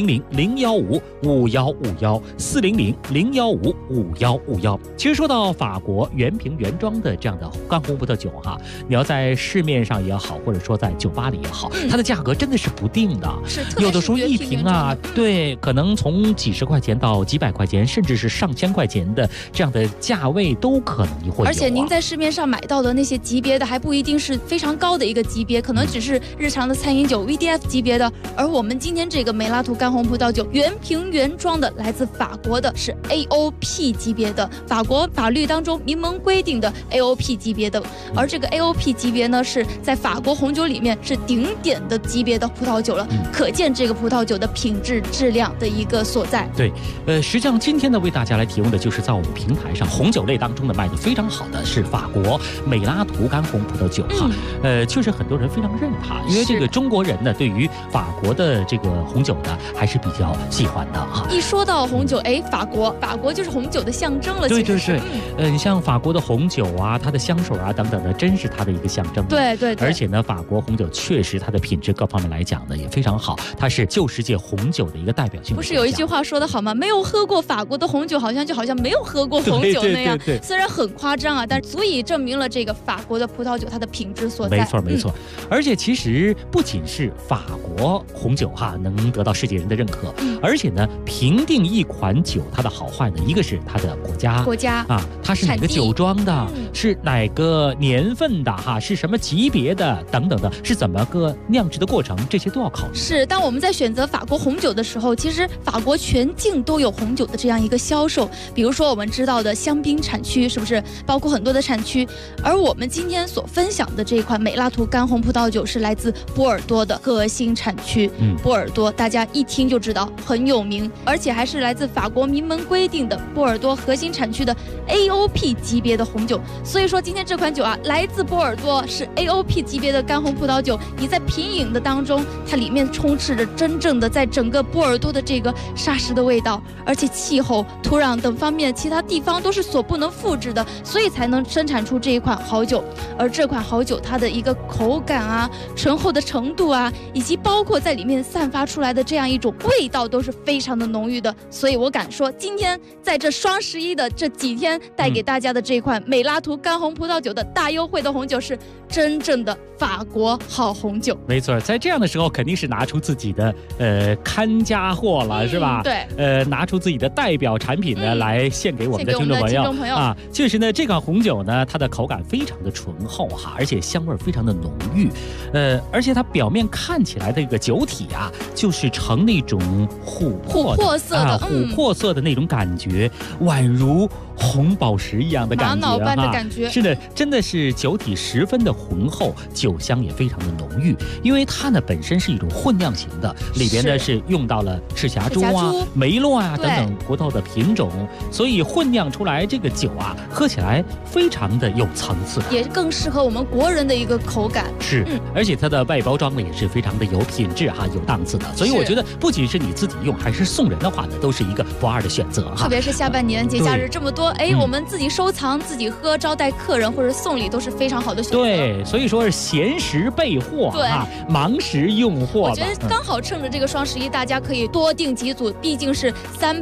400-015-5151，400-015-5151。其实说到法国原瓶原装的这样的干红葡萄酒哈，你要在市面上也好，或者说在酒吧里也好，它的价格真的是不定的，有的时候1瓶啊，对，可能从几十块钱到几百块钱，甚至是上千块钱的这样的价位都可能会有。 而且您在市面上买到的那些级别的，还不一定是非常高的一个级别，可能只是日常的餐饮酒 VDF 级别的。而我们今天这个美拉图干红葡萄酒原瓶原装的，来自法国的，是 AOP 级别的，法国法律当中明文规定的 AOP 级别的。而这个 AOP 级别呢，是在法国红酒里面是顶点的级别的葡萄酒了，可见这个葡萄酒的品质质量的一个所在。 对，实际上今天呢，为大家来提供的就是在我们平台上红酒类当中呢卖的非常好的是法国美拉图干红葡萄酒哈，确实很多人非常认它，因为这个中国人呢对于法国的这个红酒呢还是比较喜欢的哈。 一说到红酒，哎，法国就是红酒的象征了。 对对对，你像法国的红酒啊，它的香水啊等等的，真是它的一个象征。 对对对。 而且呢，法国红酒确实它的品质各方面来讲呢也非常好，它是旧世界红酒的一个代表性。 不是有一句话说得好吗？没有喝过法国的红酒，好像没有喝过红酒那样。 对， 虽然很夸张啊，但足以证明了这个法国的葡萄酒它的品质所在。 没错没错。而且其实不仅是法国红酒哈能得到世界人的认可，而且呢，评定一款酒它的好坏呢，一个是它的国家啊，它是哪个酒庄的，是哪个年份的哈，是什么级别的等等的，是怎么个酿制的过程，这些都要考虑。 是，当我们在选择法国红酒的时候，其实法国全境都有红酒的这样一个销售。比如说我们知道的香槟产区，是不是包括很多的产区？而我们今天所分享的这一款美拉图干红葡萄酒是来自波尔多的核心产区。波尔多大家一听就知道很有名，而且还是来自法国明文规定的波尔多核心产区的 AOP 级别的红酒。所以说今天这款酒啊，来自波尔多，是 AOP 级别的干红葡萄酒，你在品饮的当中，它里面充斥着真正的在整个波尔多的这个沙石的味道，而且气候、土壤等方面其他地方都是所不能复制的，所以才能生产出这一款好酒。而这款好酒它的一个口感啊、醇厚的程度啊，以及包括在里面散发出来的这样一种味道都是非常的浓郁的。所以我敢说，今天在这双11的这几天带给大家的这款美拉图干红葡萄酒的大优惠的红酒是真正的法国好红酒。 没错，在这样的时候肯定是拿出自己的看家货了，是吧？ 对， 拿出自己的代表产品呢，来献给我们的听众朋友啊。确实呢，这款红酒呢，它的口感非常的醇厚哈，而且香味非常的浓郁，而且它表面看起来的一个酒体啊，就是呈那种琥珀色的琥珀色的那种感觉，宛如红宝石一样的感觉， 玛瑙般的感觉。 是的，真的是酒体十分的浑厚，酒香也非常的浓郁。因为它呢本身是一种混酿型的，里边呢是用到了赤霞珠啊、梅洛啊等等葡萄的品种，所以混酿出来这个酒啊，喝起来非常的有层次， 也更适合我们国人的一个口感。 是，而且它的外包装呢也是非常的有品质哈、有档次的。所以我觉得，不仅是你自己用，还是送人的话呢，都是一个不二的选择哈。 特别是下半年节假日这么多。我们自己收藏、自己喝、招待客人或者送礼都是非常好的选择。 对，所以说是闲时备货啊，忙时用货。 我觉得刚好趁着这个双11，大家可以多订几组，毕竟是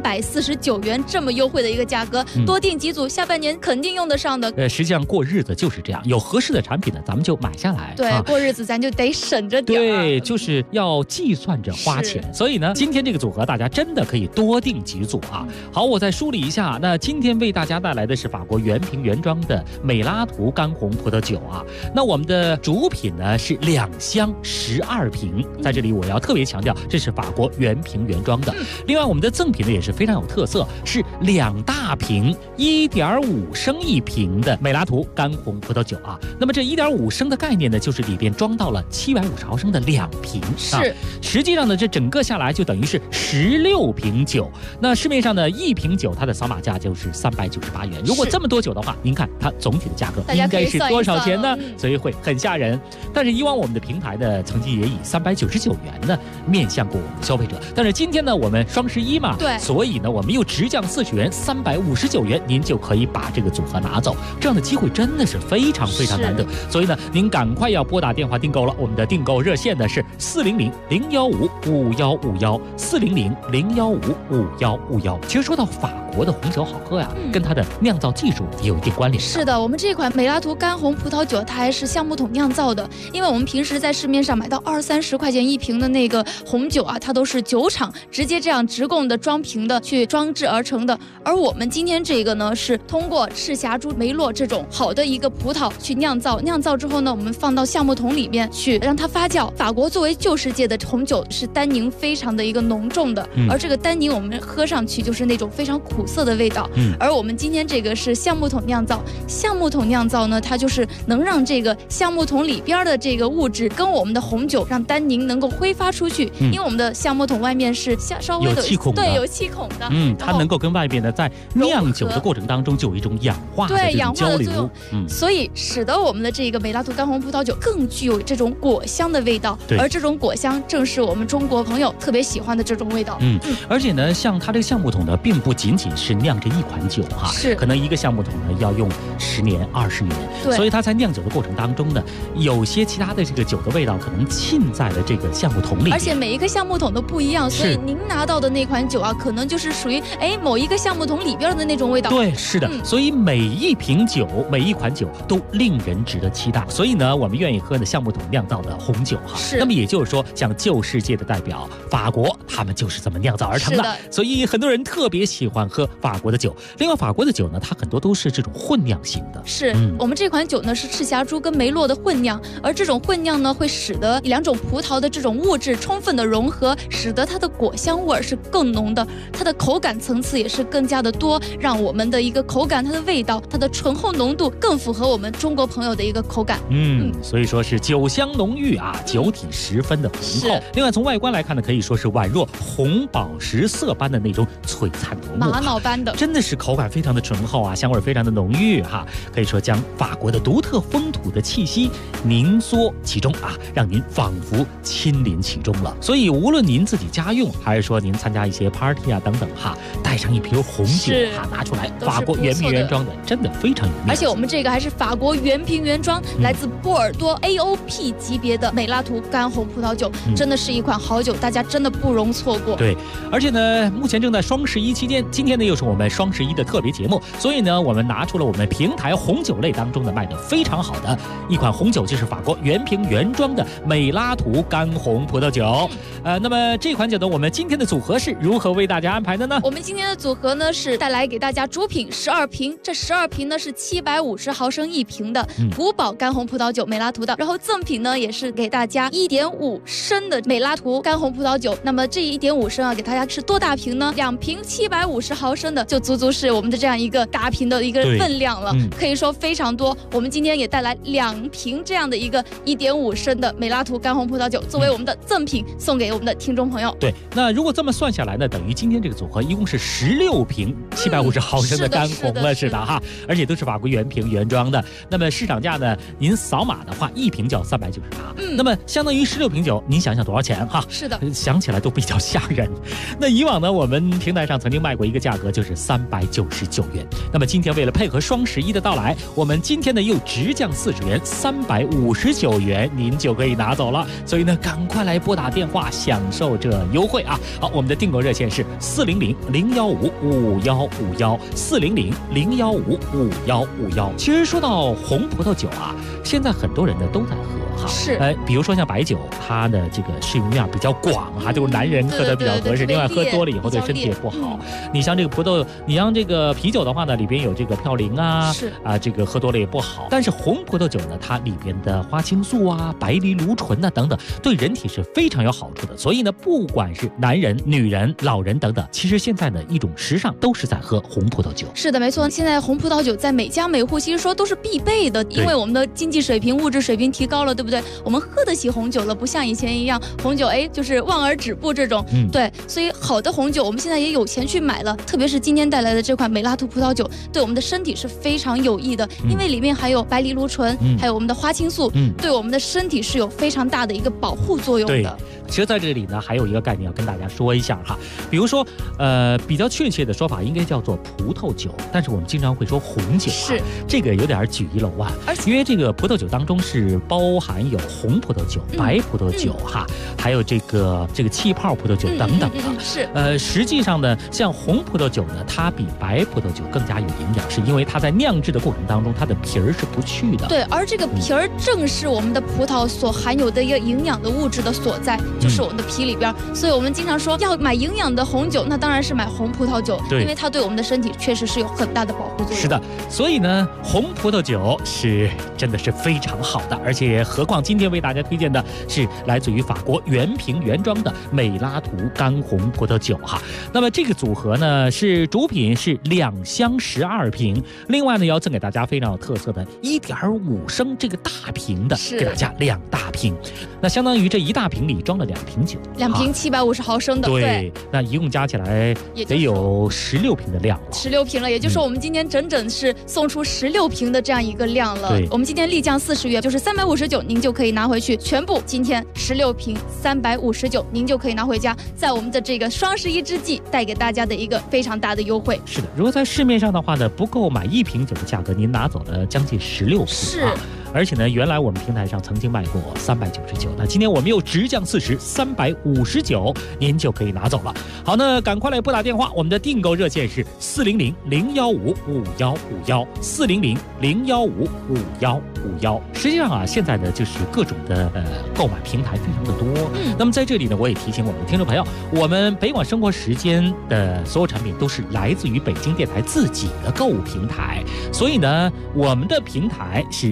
349元这么优惠的一个价格，多订几组，下半年肯定用得上的。 实际上过日子就是这样，有合适的产品呢，咱们就买下来。 对，过日子咱就得省着点。 对，就是要计算着花钱。所以呢，今天这个组合大家真的可以多订几组啊。好，我再梳理一下，那今天为大家带来的是法国原瓶原装的美拉图干红葡萄酒啊。那我们的主品呢是2箱12瓶，在这里我要特别强调，这是法国原瓶原装的。另外我们的赠品呢也是非常有特色，是2大瓶1.5升1瓶的美拉图干红葡萄酒啊。那么这1.5升的概念呢，就是里边装到了750毫升的2瓶， 是。 实际上呢，这整个下来就等于是16瓶酒。那市面上呢，1瓶酒它的扫码价就是398元。如果这么多酒的话，您看它总体的价格应该是多少钱呢？所以会很吓人。但是以往我们的平台呢，曾经也以399元呢面向过我们的消费者。但是今天呢，我们双11嘛， 对， 所以呢，我们又直降40元，359元，您就可以把这个组合拿走。这样的机会真的是非常非常难得。所以呢，您赶快要拨打电话订购了。我们的订购热线呢是400-015-5151，400-015-5151。其实说到法国的红酒好喝呀，跟它的酿造技术也有一定关联。 是的，我们这款美拉图干红葡萄酒，它还是橡木桶酿造的。因为我们平时在市面上买到20-30块钱1瓶的那个红酒啊，它都是酒厂直接这样直供的装瓶的去装制而成的。而我们今天这个呢，是通过赤霞珠、梅洛这种好的一个葡萄去酿造，酿造之后呢，我们放到橡木桶里面去让它发酵。法国作为旧世界的红酒，是单宁非常的一个浓重的，而这个单宁我们喝上去就是那种非常苦涩的味道。而我们今天这个是橡木桶酿造，橡木桶酿造呢，它就是能让这个橡木桶里边的这个物质跟我们的红酒让单宁能够挥发出去，因为我们的橡木桶外面是稍微的有气孔的， 对，有气孔的， 它能够跟外边的在酿酒的过程当中就有一种氧化的这种交流， 所以使得我们的这个美拉图干红葡萄酒更具有这种果香的味道，而这种果香正是我们中国朋友特别喜欢的这种味道。 而且呢，像它这个橡木桶呢，并不仅仅是酿这一款酒哈， 是可能一个橡木桶呢要用10年、20年，所以它在酿酒的过程当中呢，有些其他的这个酒的味道可能浸在了这个橡木桶里， 而且每一个橡木桶都不一样，所以您拿到的那款酒啊，可能就是属于某一个橡木桶里边的那种味道。 对，是的，所以每一瓶酒、每一款酒都令人值得期待。所以呢，我们愿意喝呢橡木桶酿造的红酒哈。那么也就是说，像旧世界的代表法国，他们就是这么酿造而成的。所以很多人特别喜欢喝法国的酒。另外，法国的酒呢，它很多都是这种混酿型的。 是，我们这款酒呢是赤霞珠跟梅洛的混酿，而这种混酿呢会使得2种葡萄的这种物质充分的融合，使得它的果香味是更浓的，它的口感层次也是更加的多，让我们的一个口感、它的味道、它的醇厚浓度更符合我们中国朋友的一个口感。 所以说是酒香浓郁啊，酒体十分的浑厚。另外从外观来看呢，可以说是宛若红宝石色般的那种璀璨夺目， 玛瑙般的， 真的是口感非常的醇厚啊，香味非常的浓郁哈，可以说将法国的独特风土的气息凝缩其中啊，让您仿佛亲临其中了。所以无论您自己家用，还是说您参加一些 party 啊等等哈，带上一瓶红酒哈拿出来，法国原瓶原装的，真的非常有面子。 而且我们这个还是法国原瓶原装，来自波尔多 AOP 级别的美拉图干红葡萄酒，真的是一款好酒，大家真的不容错过。 对，而且呢，目前正在双11期间，今天呢又是我们双11的特别节目，所以呢，我们拿出了我们平台红酒类当中的卖的非常好的一款红酒，就是法国原瓶原装的美拉图干红葡萄酒。那么这款酒呢，我们今天的组合是如何为大家安排的呢？ 我们今天的组合呢是带来给大家主品12瓶，这12瓶呢是750毫升一瓶的古堡干红葡萄酒美拉图的，然后赠品呢也是给大家1.5升的美拉图干红葡萄酒。那么这1.5升啊，给大家是多大瓶呢？2瓶750毫升的，就足足是我们的这样一个大瓶的一个分量了，可以说非常多。我们今天也带来2瓶这样的一个1.5升的美拉图干红葡萄酒，作为我们的赠品送给我们的听众朋友。 对，那如果这么算下来呢，等于今天这个组合一共是16瓶750毫升的干红了，是的哈，而且都是法国原瓶原装的。那么市场价呢，您扫码的话，一瓶就要398，那么相当于16瓶酒，您想想多少钱哈？ 是的， 想起来都比较吓人。那以往呢，我们平台上曾经卖过一个价格，就是399元。那么今天为了配合双11的到来，我们今天呢又直降40元，359元，您就可以拿走了。所以呢，赶快来拨打电话享受这优惠啊！好，我们的订购热线是400-015-5151，400-015-5151。其实说到红葡萄酒啊，现在很多人呢都在喝。 是， 比如说像白酒，它的这个适用面比较广哈，就是男人喝的比较合适。另外，喝多了以后对身体也不好。你像这个你像这个啤酒的话呢，里边有这个嘌呤啊，这个喝多了也不好。但是红葡萄酒呢，它里边的花青素啊、白藜芦醇啊等等，对人体是非常有好处的。所以呢，不管是男人、女人、老人等等，其实现在呢一种时尚都是在喝红葡萄酒。 是的，没错。现在红葡萄酒在每家每户其实说都是必备的，因为我们的经济水平、物质水平提高了，对不对？我们喝得起红酒了，不像以前一样，红酒就是望而止步这种。对，所以好的红酒我们现在也有钱去买了，特别是今天带来的这款美拉图葡萄酒，对我们的身体是非常有益的，因为里面还有白藜芦醇，还有我们的花青素，对我们的身体是有非常大的一个保护作用的。 其实在这里呢，还有一个概念要跟大家说一下哈，比如说，比较确切的说法应该叫做葡萄酒，但是我们经常会说红酒， 是这个有点举一楼啊，因为这个葡萄酒当中是包含有红葡萄酒、白葡萄酒哈，还有这个气泡葡萄酒等等啊。 是实际上呢，像红葡萄酒呢，它比白葡萄酒更加有营养，是因为它在酿制的过程当中，它的皮儿是不去的。 对，而这个皮儿正是我们的葡萄所含有的一个营养的物质的所在。就是我们的皮里边，所以我们经常说要买营养的红酒，那当然是买红葡萄酒，因为它对我们的身体确实是有很大的保护作用。 是的，所以呢，红葡萄酒是真的是非常好的，而且何况今天为大家推荐的是来自于法国原瓶原装的美拉图干红葡萄酒哈。那么这个组合呢，是主品是2箱12瓶，另外呢要赠给大家非常有特色的1.5升这个大瓶的，给大家2大瓶，那相当于这一大瓶里装了2瓶酒 ，2瓶750毫升的。 对，那一共加起来得有16瓶的量了。 16瓶了，也就是说我们今天整是送出16瓶的这样一个量了。我们今天立降40元，就是359，您就可以拿回去，全部今天16瓶359，您就可以拿回家，在我们的这个双11之际带给大家的一个非常大的优惠。 是的，如果在市面上的话呢，不够买1瓶酒的价格，您拿走了将近16瓶。 是。 而且呢，原来我们平台上曾经卖过399，那今天我们又直降40，359，您就可以拿走了。好，那赶快来拨打电话，我们的订购热线是400-015-5151，400-015-5151。实际上啊，现在呢就是各种的购买平台非常的多。那么在这里呢，我也提醒我们的听众朋友，我们北广生活时间的所有产品都是来自于北京电台自己的购物平台，所以呢，我们的平台是不说假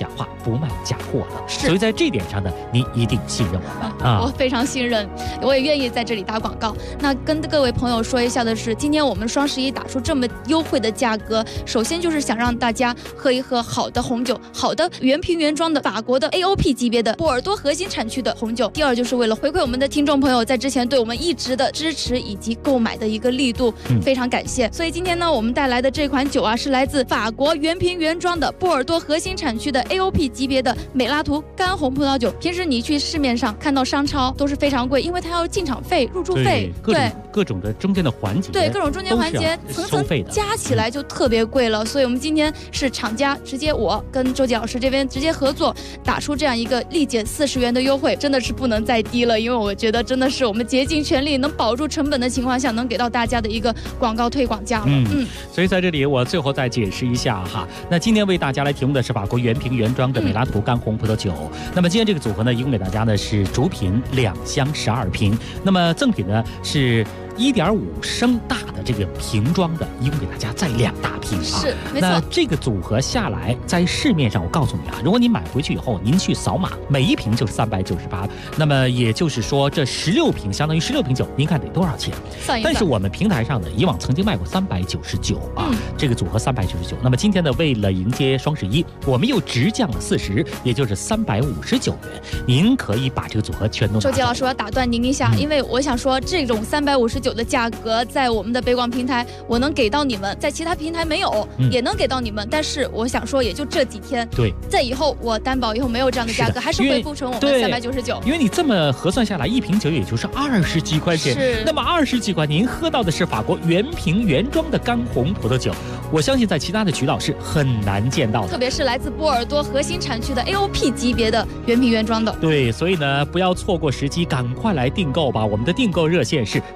假话，不卖假货的。所以在这点上呢，你一定信任我们啊！ 我非常信任，我也愿意在这里打广告。那跟各位朋友说一下的是，今天我们双11打出这么优惠的价格，首先就是想让大家喝一喝好的红酒，好的原瓶原装的法国的 AOP 级别的波尔多核心产区的红酒。第二就是为了回馈我们的听众朋友在之前对我们一直的支持以及购买的一个力度，非常感谢。所以今天呢，我们带来的这款酒啊，是来自法国原瓶原装的波尔多核心产区的 AOP 级别的美拉图干红葡萄酒。平时你去市面上看到商超都是非常贵，因为它要进场费、入驻费， 各种的中间的环节， 对各种中间环节层层加起来就特别贵了。所以我们今天是厂家直接我跟周杰老师这边直接合作，打出这样一个立减40元的优惠，真的是不能再低了。因为我觉得真的是我们竭尽全力能保住成本的情况下，能给到大家的一个广告推广价了。 所以在这里我最后再解释一下哈，那今天为大家来提供的是法国原瓶原装的美拉图干红葡萄酒。那么今天这个组合呢，一共给大家呢是主品2箱12瓶，那么赠品呢是1.5升大的这个瓶装的，一共给大家再2大瓶啊。 是，没错。 那这个组合下来，在市面上我告诉你啊，如果你买回去以后，您去扫码，每一瓶就是398，那么也就是说这16瓶相当于16瓶酒，您看得多少钱？ 算一算。 但是我们平台上呢，以往曾经卖过399啊，这个组合399。那么今天呢，为了迎接双11，我们又直降了40，也就是359元。您可以把这个组合全都拿走。 周杰老师，我要打断您一下，因为我想说这种359的价格在我们的北广平台我能给到你们，在其他平台没有，也能给到你们。但是我想说，也就这几天。 对， 在以后我担保以后没有这样的价格，还是恢复成我们399。 因为你这么核算下来，一瓶酒也就是20几块钱。 是。 那么20几块，您喝到的是法国原瓶原装的干红葡萄酒，我相信在其他的渠道是很难见到的。 特别是来自波尔多核心产区的 AOP 级别的原瓶原装的。 对，所以呢，不要错过时机，赶快来订购吧！我们的订购热线是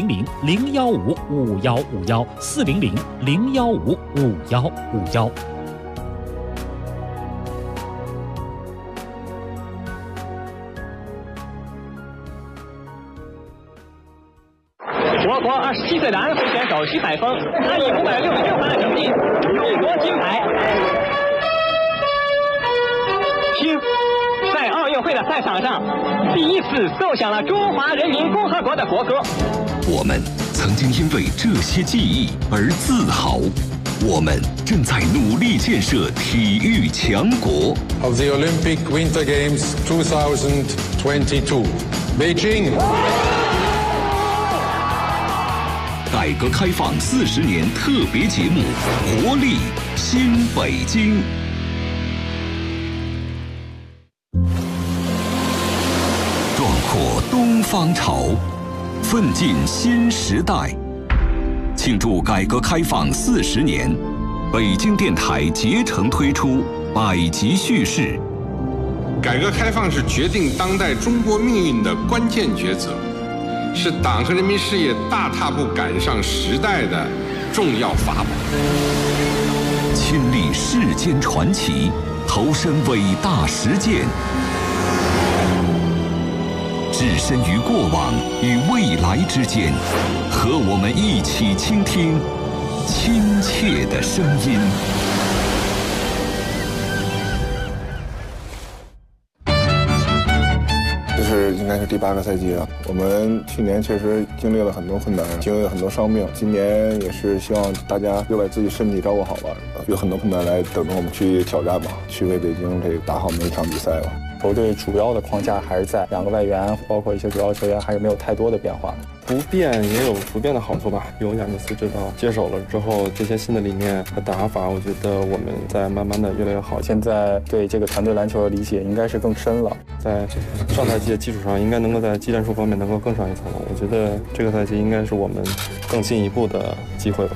400-015-5151，400-015-5151。 我国27岁的安徽选手徐载峰，他以566分的成绩勇夺金牌。听，在奥运会的赛场上，第一次奏响了中华人民共和国的国歌。 我们曾经因为这些记忆而自豪，我们正在努力建设体育强国。 Of the Olympic Winter Games 2022, Beijing。 改革开放40年特别节目《活力新北京》。壮阔东方潮，奋进新时代。庆祝改革开放40年，北京电台竭诚推出百集叙事。 改革开放是决定当代中国命运的关键抉择，是党和人民事业大踏步赶上时代的重要法宝。 亲历世间传奇，投身伟大实践，置身于过往与未来之间，和我们一起倾听亲切的声音。 应该是第8个赛季了。我们去年确实经历了很多困难，经历了很多伤病。今年也是希望大家又把自己身体照顾好吧，有很多困难来等着我们去挑战吧，去为北京这个打好每一场比赛吧。 球队主要的框架还是在2个外援，包括一些主要球员还是没有太多的变化。 不变也有不变的好处吧。有亚尼斯指导接手了之后，这些新的理念和打法，我觉得我们在慢慢的越来越好。 现在对这个团队篮球的理解应该是更深了， 在上赛季的基础上，应该能够在技战术方面能够更上一层楼。我觉得这个赛季应该是我们更进一步的机会吧。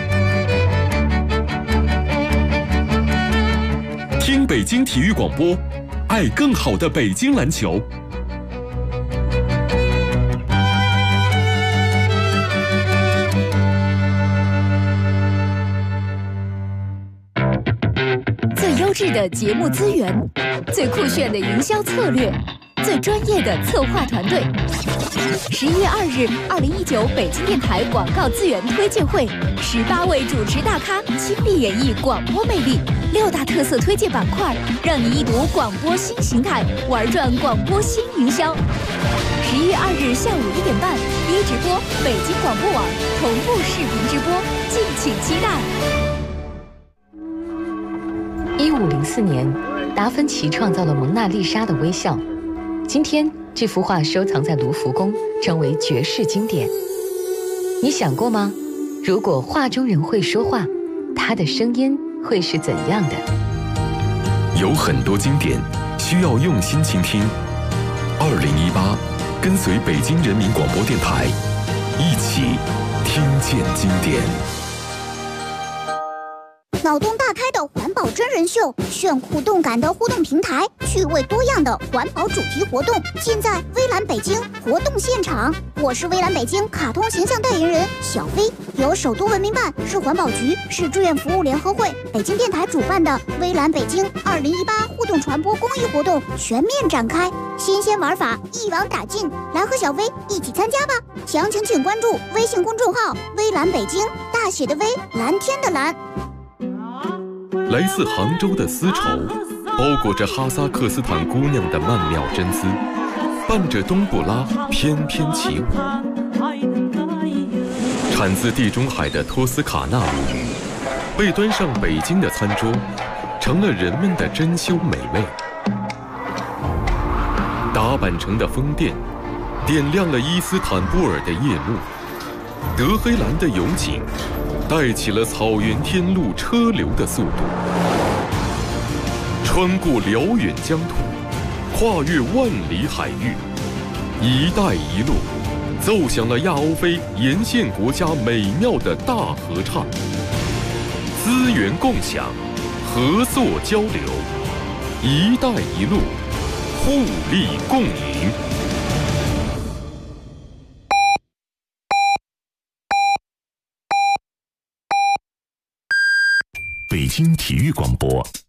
听北京体育广播，爱更好的北京篮球。 最优质的节目资源，最酷炫的营销策略，最专业的策划团队， 11月2日，2019北京电台广告资源推介会，18位主持大咖亲力演绎广播魅力，6大特色推介板块，让你一睹广播新形态，玩转广播新营销。11月2日下午1点半，一直播北京广播网同步视频直播，敬请期待。 1504年，达芬奇创造了蒙娜丽莎的微笑。今天，这幅画收藏在卢浮宫，成为绝世经典。你想过吗？如果画中人会说话，他的声音会是怎样的？ 有很多经典需要用心倾听。2018，跟随北京人民广播电台，一起听见经典。 脑洞大开的环保真人秀，炫酷动感的互动平台，趣味多样的环保主题活动，尽在微蓝北京活动现场。我是微蓝北京卡通形象代言人小飞，由首都文明办、市环保局、市志愿服务联合会、北京电台主办的微蓝北京2018互动传播公益活动全面展开，新鲜玩法一网打尽，来和小飞一起参加吧！详情请关注微信公众号“微蓝北京”，大写的微，蓝天的蓝。 来自杭州的丝绸，包裹着哈萨克斯坦姑娘的曼妙真姿，伴着冬不拉翩翩起舞。产自地中海的托斯卡纳鲈鱼，被端上北京的餐桌，成了人们的珍馐美味。打扮成的风电，点亮了伊斯坦布尔的夜幕。德黑兰的油井，带起了草原天路车流的速度，穿过辽远疆土，跨越万里海域，一带一路奏响了亚欧非沿线国家美妙的大合唱。资源共享，合作交流，一带一路，互利共赢。北京体育广播